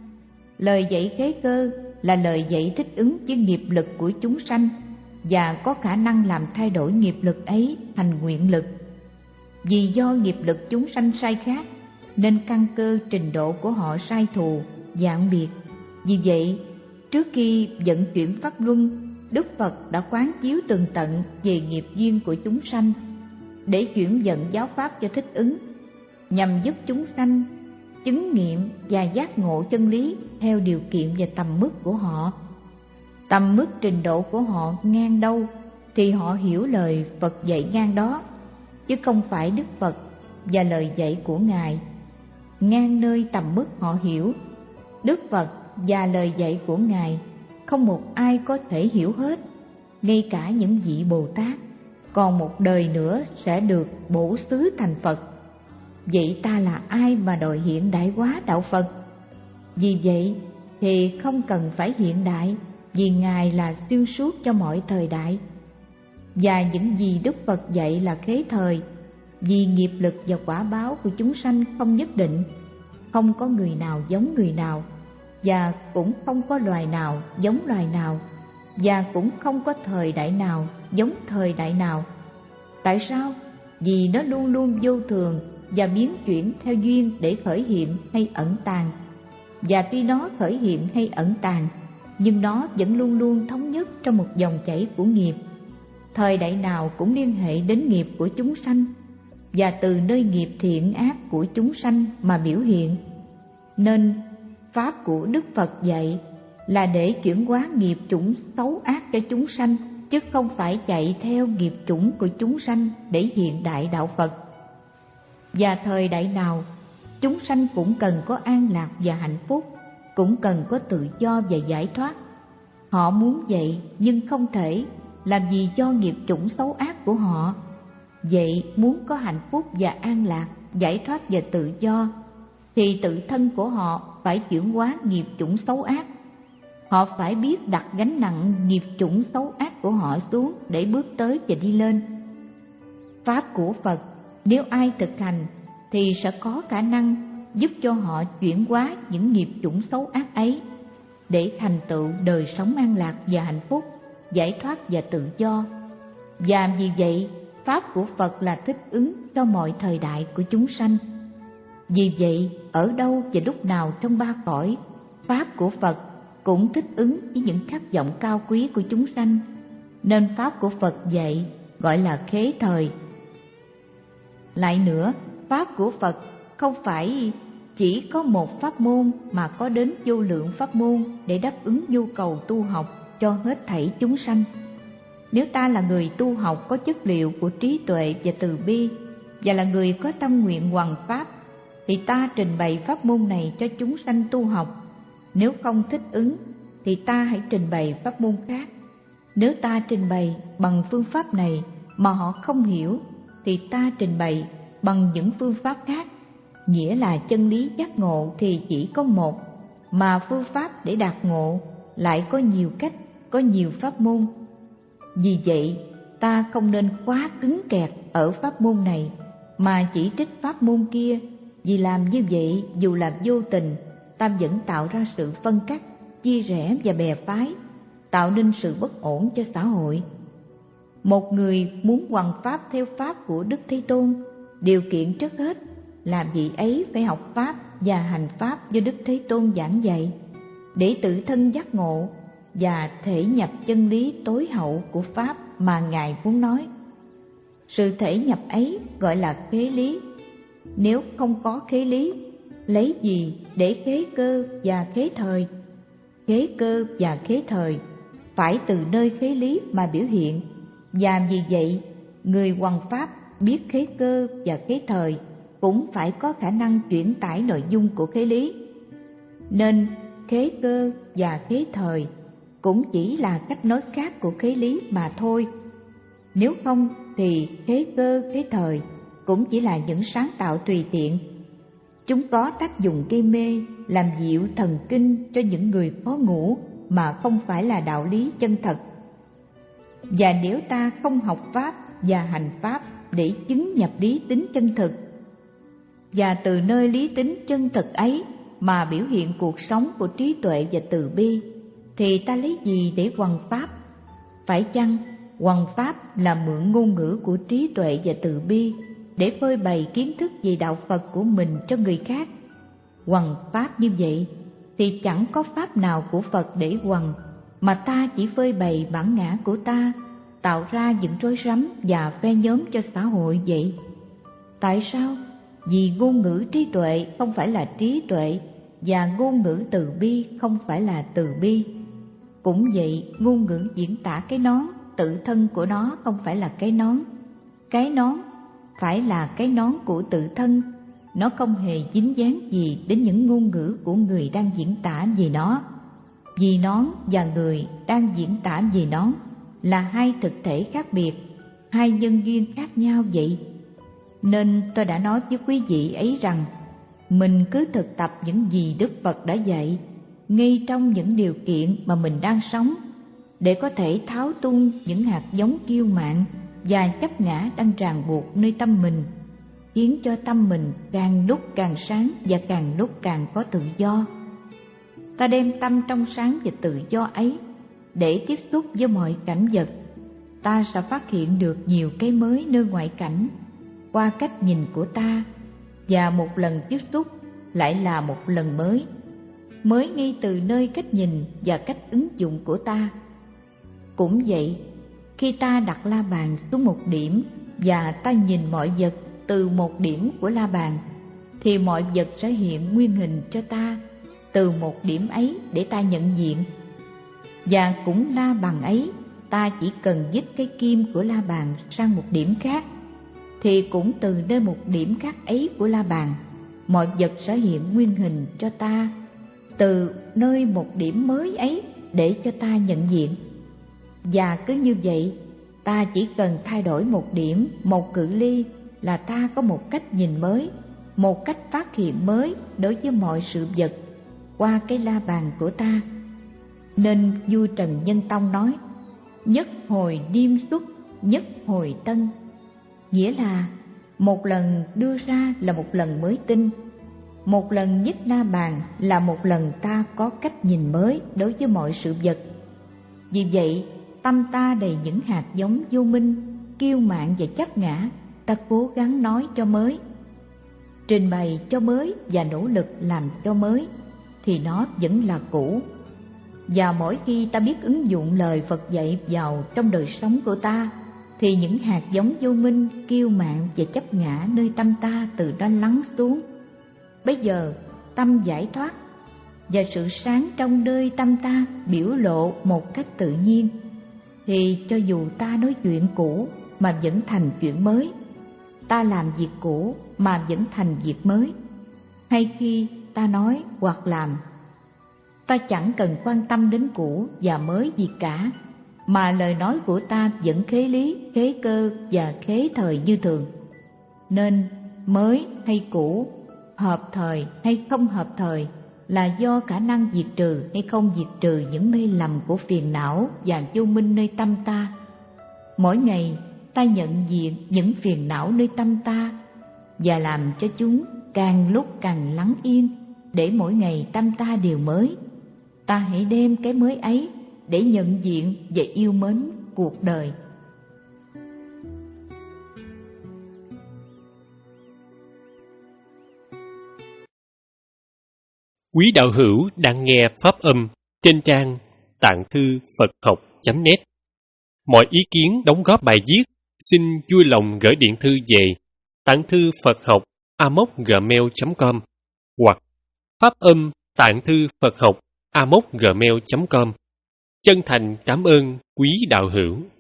Lời dạy khế cơ là lời dạy thích ứng với nghiệp lực của chúng sanh và có khả năng làm thay đổi nghiệp lực ấy thành nguyện lực. Vì do nghiệp lực chúng sanh sai khác, nên căn cơ trình độ của họ sai thù, dạng biệt. Vì vậy, trước khi vận chuyển pháp luân, Đức Phật đã quán chiếu tường tận về nghiệp duyên của chúng sanh, để chuyển vận giáo pháp cho thích ứng, nhằm giúp chúng sanh chứng nghiệm và giác ngộ chân lý theo điều kiện và tầm mức của họ. Tầm mức trình độ của họ ngang đâu thì họ hiểu lời Phật dạy ngang đó, chứ không phải Đức Phật và lời dạy của Ngài ngang nơi tầm mức họ hiểu. Đức Phật và lời dạy của Ngài không một ai có thể hiểu hết, ngay cả những vị Bồ Tát còn một đời nữa sẽ được bổ xứ thành Phật. Vậy ta là ai mà đòi hiện đại hóa đạo Phật? Vì vậy thì không cần phải hiện đại, vì Ngài là xuyên suốt cho mọi thời đại. và những gì Đức Phật dạy là khế thời, vì nghiệp lực và quả báo của chúng sanh không nhất định, không có người nào giống người nào, và cũng không có loài nào giống loài nào, và cũng không có thời đại nào giống thời đại nào. Tại sao? Vì nó luôn luôn vô thường và biến chuyển theo duyên để khởi hiện hay ẩn tàng. Và tuy nó khởi hiện hay ẩn tàng, nhưng nó vẫn luôn luôn thống nhất trong một dòng chảy của nghiệp. Thời đại nào cũng liên hệ đến nghiệp của chúng sanh, và từ nơi nghiệp thiện ác của chúng sanh mà biểu hiện. Nên pháp của Đức Phật dạy là để chuyển hóa nghiệp chủng xấu ác cho chúng sanh, chứ không phải chạy theo nghiệp chủng của chúng sanh để hiện đại đạo Phật. Và thời đại nào, chúng sanh cũng cần có an lạc và hạnh phúc, cũng cần có tự do và giải thoát. Họ muốn vậy nhưng không thể, làm gì do nghiệp chủng xấu ác của họ. Vậy muốn có hạnh phúc và an lạc, giải thoát và tự do, thì tự thân của họ phải chuyển hóa nghiệp chủng xấu ác. Họ phải biết đặt gánh nặng nghiệp chủng xấu ác của họ xuống để bước tới và đi lên. Pháp của Phật, nếu ai thực hành thì sẽ có khả năng giúp cho họ chuyển hóa những nghiệp chủng xấu ác ấy để thành tựu đời sống an lạc và hạnh phúc, giải thoát và tự do. Và vì vậy, Pháp của Phật là thích ứng cho mọi thời đại của chúng sanh. Vì vậy, ở đâu và lúc nào trong ba cõi, Pháp của Phật cũng thích ứng với những khát vọng cao quý của chúng sanh. Nên Pháp của Phật dạy gọi là khế thời. Lại nữa, Pháp của Phật không phải chỉ có một pháp môn mà có đến vô lượng pháp môn để đáp ứng nhu cầu tu học cho hết thảy chúng sanh. Nếu ta là người tu học có chất liệu của trí tuệ và từ bi, và là người có tâm nguyện hoằng pháp, thì ta trình bày pháp môn này cho chúng sanh tu học. Nếu không thích ứng thì ta hãy trình bày pháp môn khác. Nếu ta trình bày bằng phương pháp này mà họ không hiểu, thì ta trình bày bằng những phương pháp khác. Nghĩa là chân lý giác ngộ thì chỉ có một, mà phương pháp để đạt ngộ lại có nhiều cách, có nhiều pháp môn. Vì vậy, ta không nên quá cứng kẹt ở pháp môn này mà chỉ trích pháp môn kia, vì làm như vậy dù là vô tình, ta vẫn tạo ra sự phân cắt, chia rẽ và bè phái, tạo nên sự bất ổn cho xã hội. Một người muốn hoằng pháp theo pháp của Đức Thế Tôn, điều kiện trước hết là vị ấy phải học pháp và hành pháp do Đức Thế Tôn giảng dạy, để tự thân giác ngộ và thể nhập chân lý tối hậu của pháp mà Ngài muốn nói. Sự thể nhập ấy gọi là khế lý. Nếu không có khế lý, lấy gì để khế cơ và khế thời? Khế cơ và khế thời phải từ nơi khế lý mà biểu hiện, và vì vậy người hoằng pháp biết khế cơ và khế thời cũng phải có khả năng chuyển tải nội dung của khế lý. Nên khế cơ và khế thời cũng chỉ là cách nói khác của khế lý mà thôi. Nếu không thì khế cơ, khế thời cũng chỉ là những sáng tạo tùy tiện. Chúng có tác dụng gây mê, làm dịu thần kinh cho những người khó ngủ mà không phải là đạo lý chân thật. Và nếu ta không học pháp và hành pháp để chứng nhập lý tính chân thực, và từ nơi lý tính chân thực ấy mà biểu hiện cuộc sống của trí tuệ và từ bi, thì ta lấy gì để hoằng pháp? Phải chăng hoằng pháp là mượn ngôn ngữ của trí tuệ và từ bi để phơi bày kiến thức về đạo Phật của mình cho người khác? Hoằng pháp như vậy thì chẳng có pháp nào của Phật để hoằng, mà ta chỉ phơi bày bản ngã của ta, tạo ra những rối rắm và phe nhóm cho xã hội vậy. Tại sao? Vì ngôn ngữ trí tuệ không phải là trí tuệ, và ngôn ngữ từ bi không phải là từ bi. Cũng vậy, ngôn ngữ diễn tả cái nón, tự thân của nó không phải là cái nón. Cái nón phải là cái nón của tự thân, nó không hề dính dáng gì đến những ngôn ngữ của người đang diễn tả về nó. Vì nón và người đang diễn tả về nón là hai thực thể khác biệt, hai nhân duyên khác nhau vậy. Nên tôi đã nói với quý vị ấy rằng, mình cứ thực tập những gì Đức Phật đã dạy, ngay trong những điều kiện mà mình đang sống, để có thể tháo tung những hạt giống kiêu mạn và chấp ngã đang ràng buộc nơi tâm mình, khiến cho tâm mình càng lúc càng sáng và càng lúc càng có tự do. Ta đem tâm trong sáng và tự do ấy để tiếp xúc với mọi cảnh vật, ta sẽ phát hiện được nhiều cái mới nơi ngoại cảnh qua cách nhìn của ta, và một lần tiếp xúc lại là một lần mới, mới ngay từ nơi cách nhìn và cách ứng dụng của ta. Cũng vậy, khi ta đặt la bàn xuống một điểm và ta nhìn mọi vật từ một điểm của la bàn, thì mọi vật sẽ hiện nguyên hình cho ta từ một điểm ấy để ta nhận diện. Và cũng la bằng ấy, ta chỉ cần dứt cái kim của la bàn sang một điểm khác, thì cũng từ nơi một điểm khác ấy của la bàn, mọi vật sẽ hiện nguyên hình cho ta từ nơi một điểm mới ấy để cho ta nhận diện. Và cứ như vậy, ta chỉ cần thay đổi một điểm, một cự ly là ta có một cách nhìn mới, một cách phát hiện mới đối với mọi sự vật qua cái la bàn của ta. Nên vua Trần Nhân Tông nói: nhất hồi điêm xuất, nhất hồi tân, nghĩa là một lần đưa ra là một lần mới tinh, một lần dứt la bàn là một lần ta có cách nhìn mới đối với mọi sự vật. Vì vậy, tâm ta đầy những hạt giống vô minh, kiêu mạn và chấp ngã, ta cố gắng nói cho mới, trình bày cho mới và nỗ lực làm cho mới, thì nó vẫn là cũ. Và mỗi khi ta biết ứng dụng lời Phật dạy vào trong đời sống của ta, thì những hạt giống vô minh, kiêu mạn và chấp ngã nơi tâm ta từ đó lắng xuống. Bây giờ tâm giải thoát và sự sáng trong nơi tâm ta biểu lộ một cách tự nhiên, thì cho dù ta nói chuyện cũ mà vẫn thành chuyện mới, ta làm việc cũ mà vẫn thành việc mới, hay khi ta nói hoặc làm, ta chẳng cần quan tâm đến cũ và mới gì cả, mà lời nói của ta vẫn khế lý, khế cơ và khế thời như thường. Nên mới hay cũ, hợp thời hay không hợp thời là do khả năng diệt trừ hay không diệt trừ những mê lầm của phiền não và vô minh nơi tâm ta. Mỗi ngày ta nhận diện những phiền não nơi tâm ta và làm cho chúng càng lúc càng lắng yên, để mỗi ngày tâm ta đều mới. Ta hãy đem cái mới ấy để nhận diện và yêu mến cuộc đời.
Quý đạo hữu đang nghe pháp âm trên trang tạng thư Phật học chấm net. Mọi ý kiến đóng góp bài viết xin vui lòng gửi điện thư về tạng thư Phật học a m o c gmail chấm com hoặc pháp âm tạng thư Phật học a m o c gmail chấm com. Chân thành cảm ơn quý đạo hữu.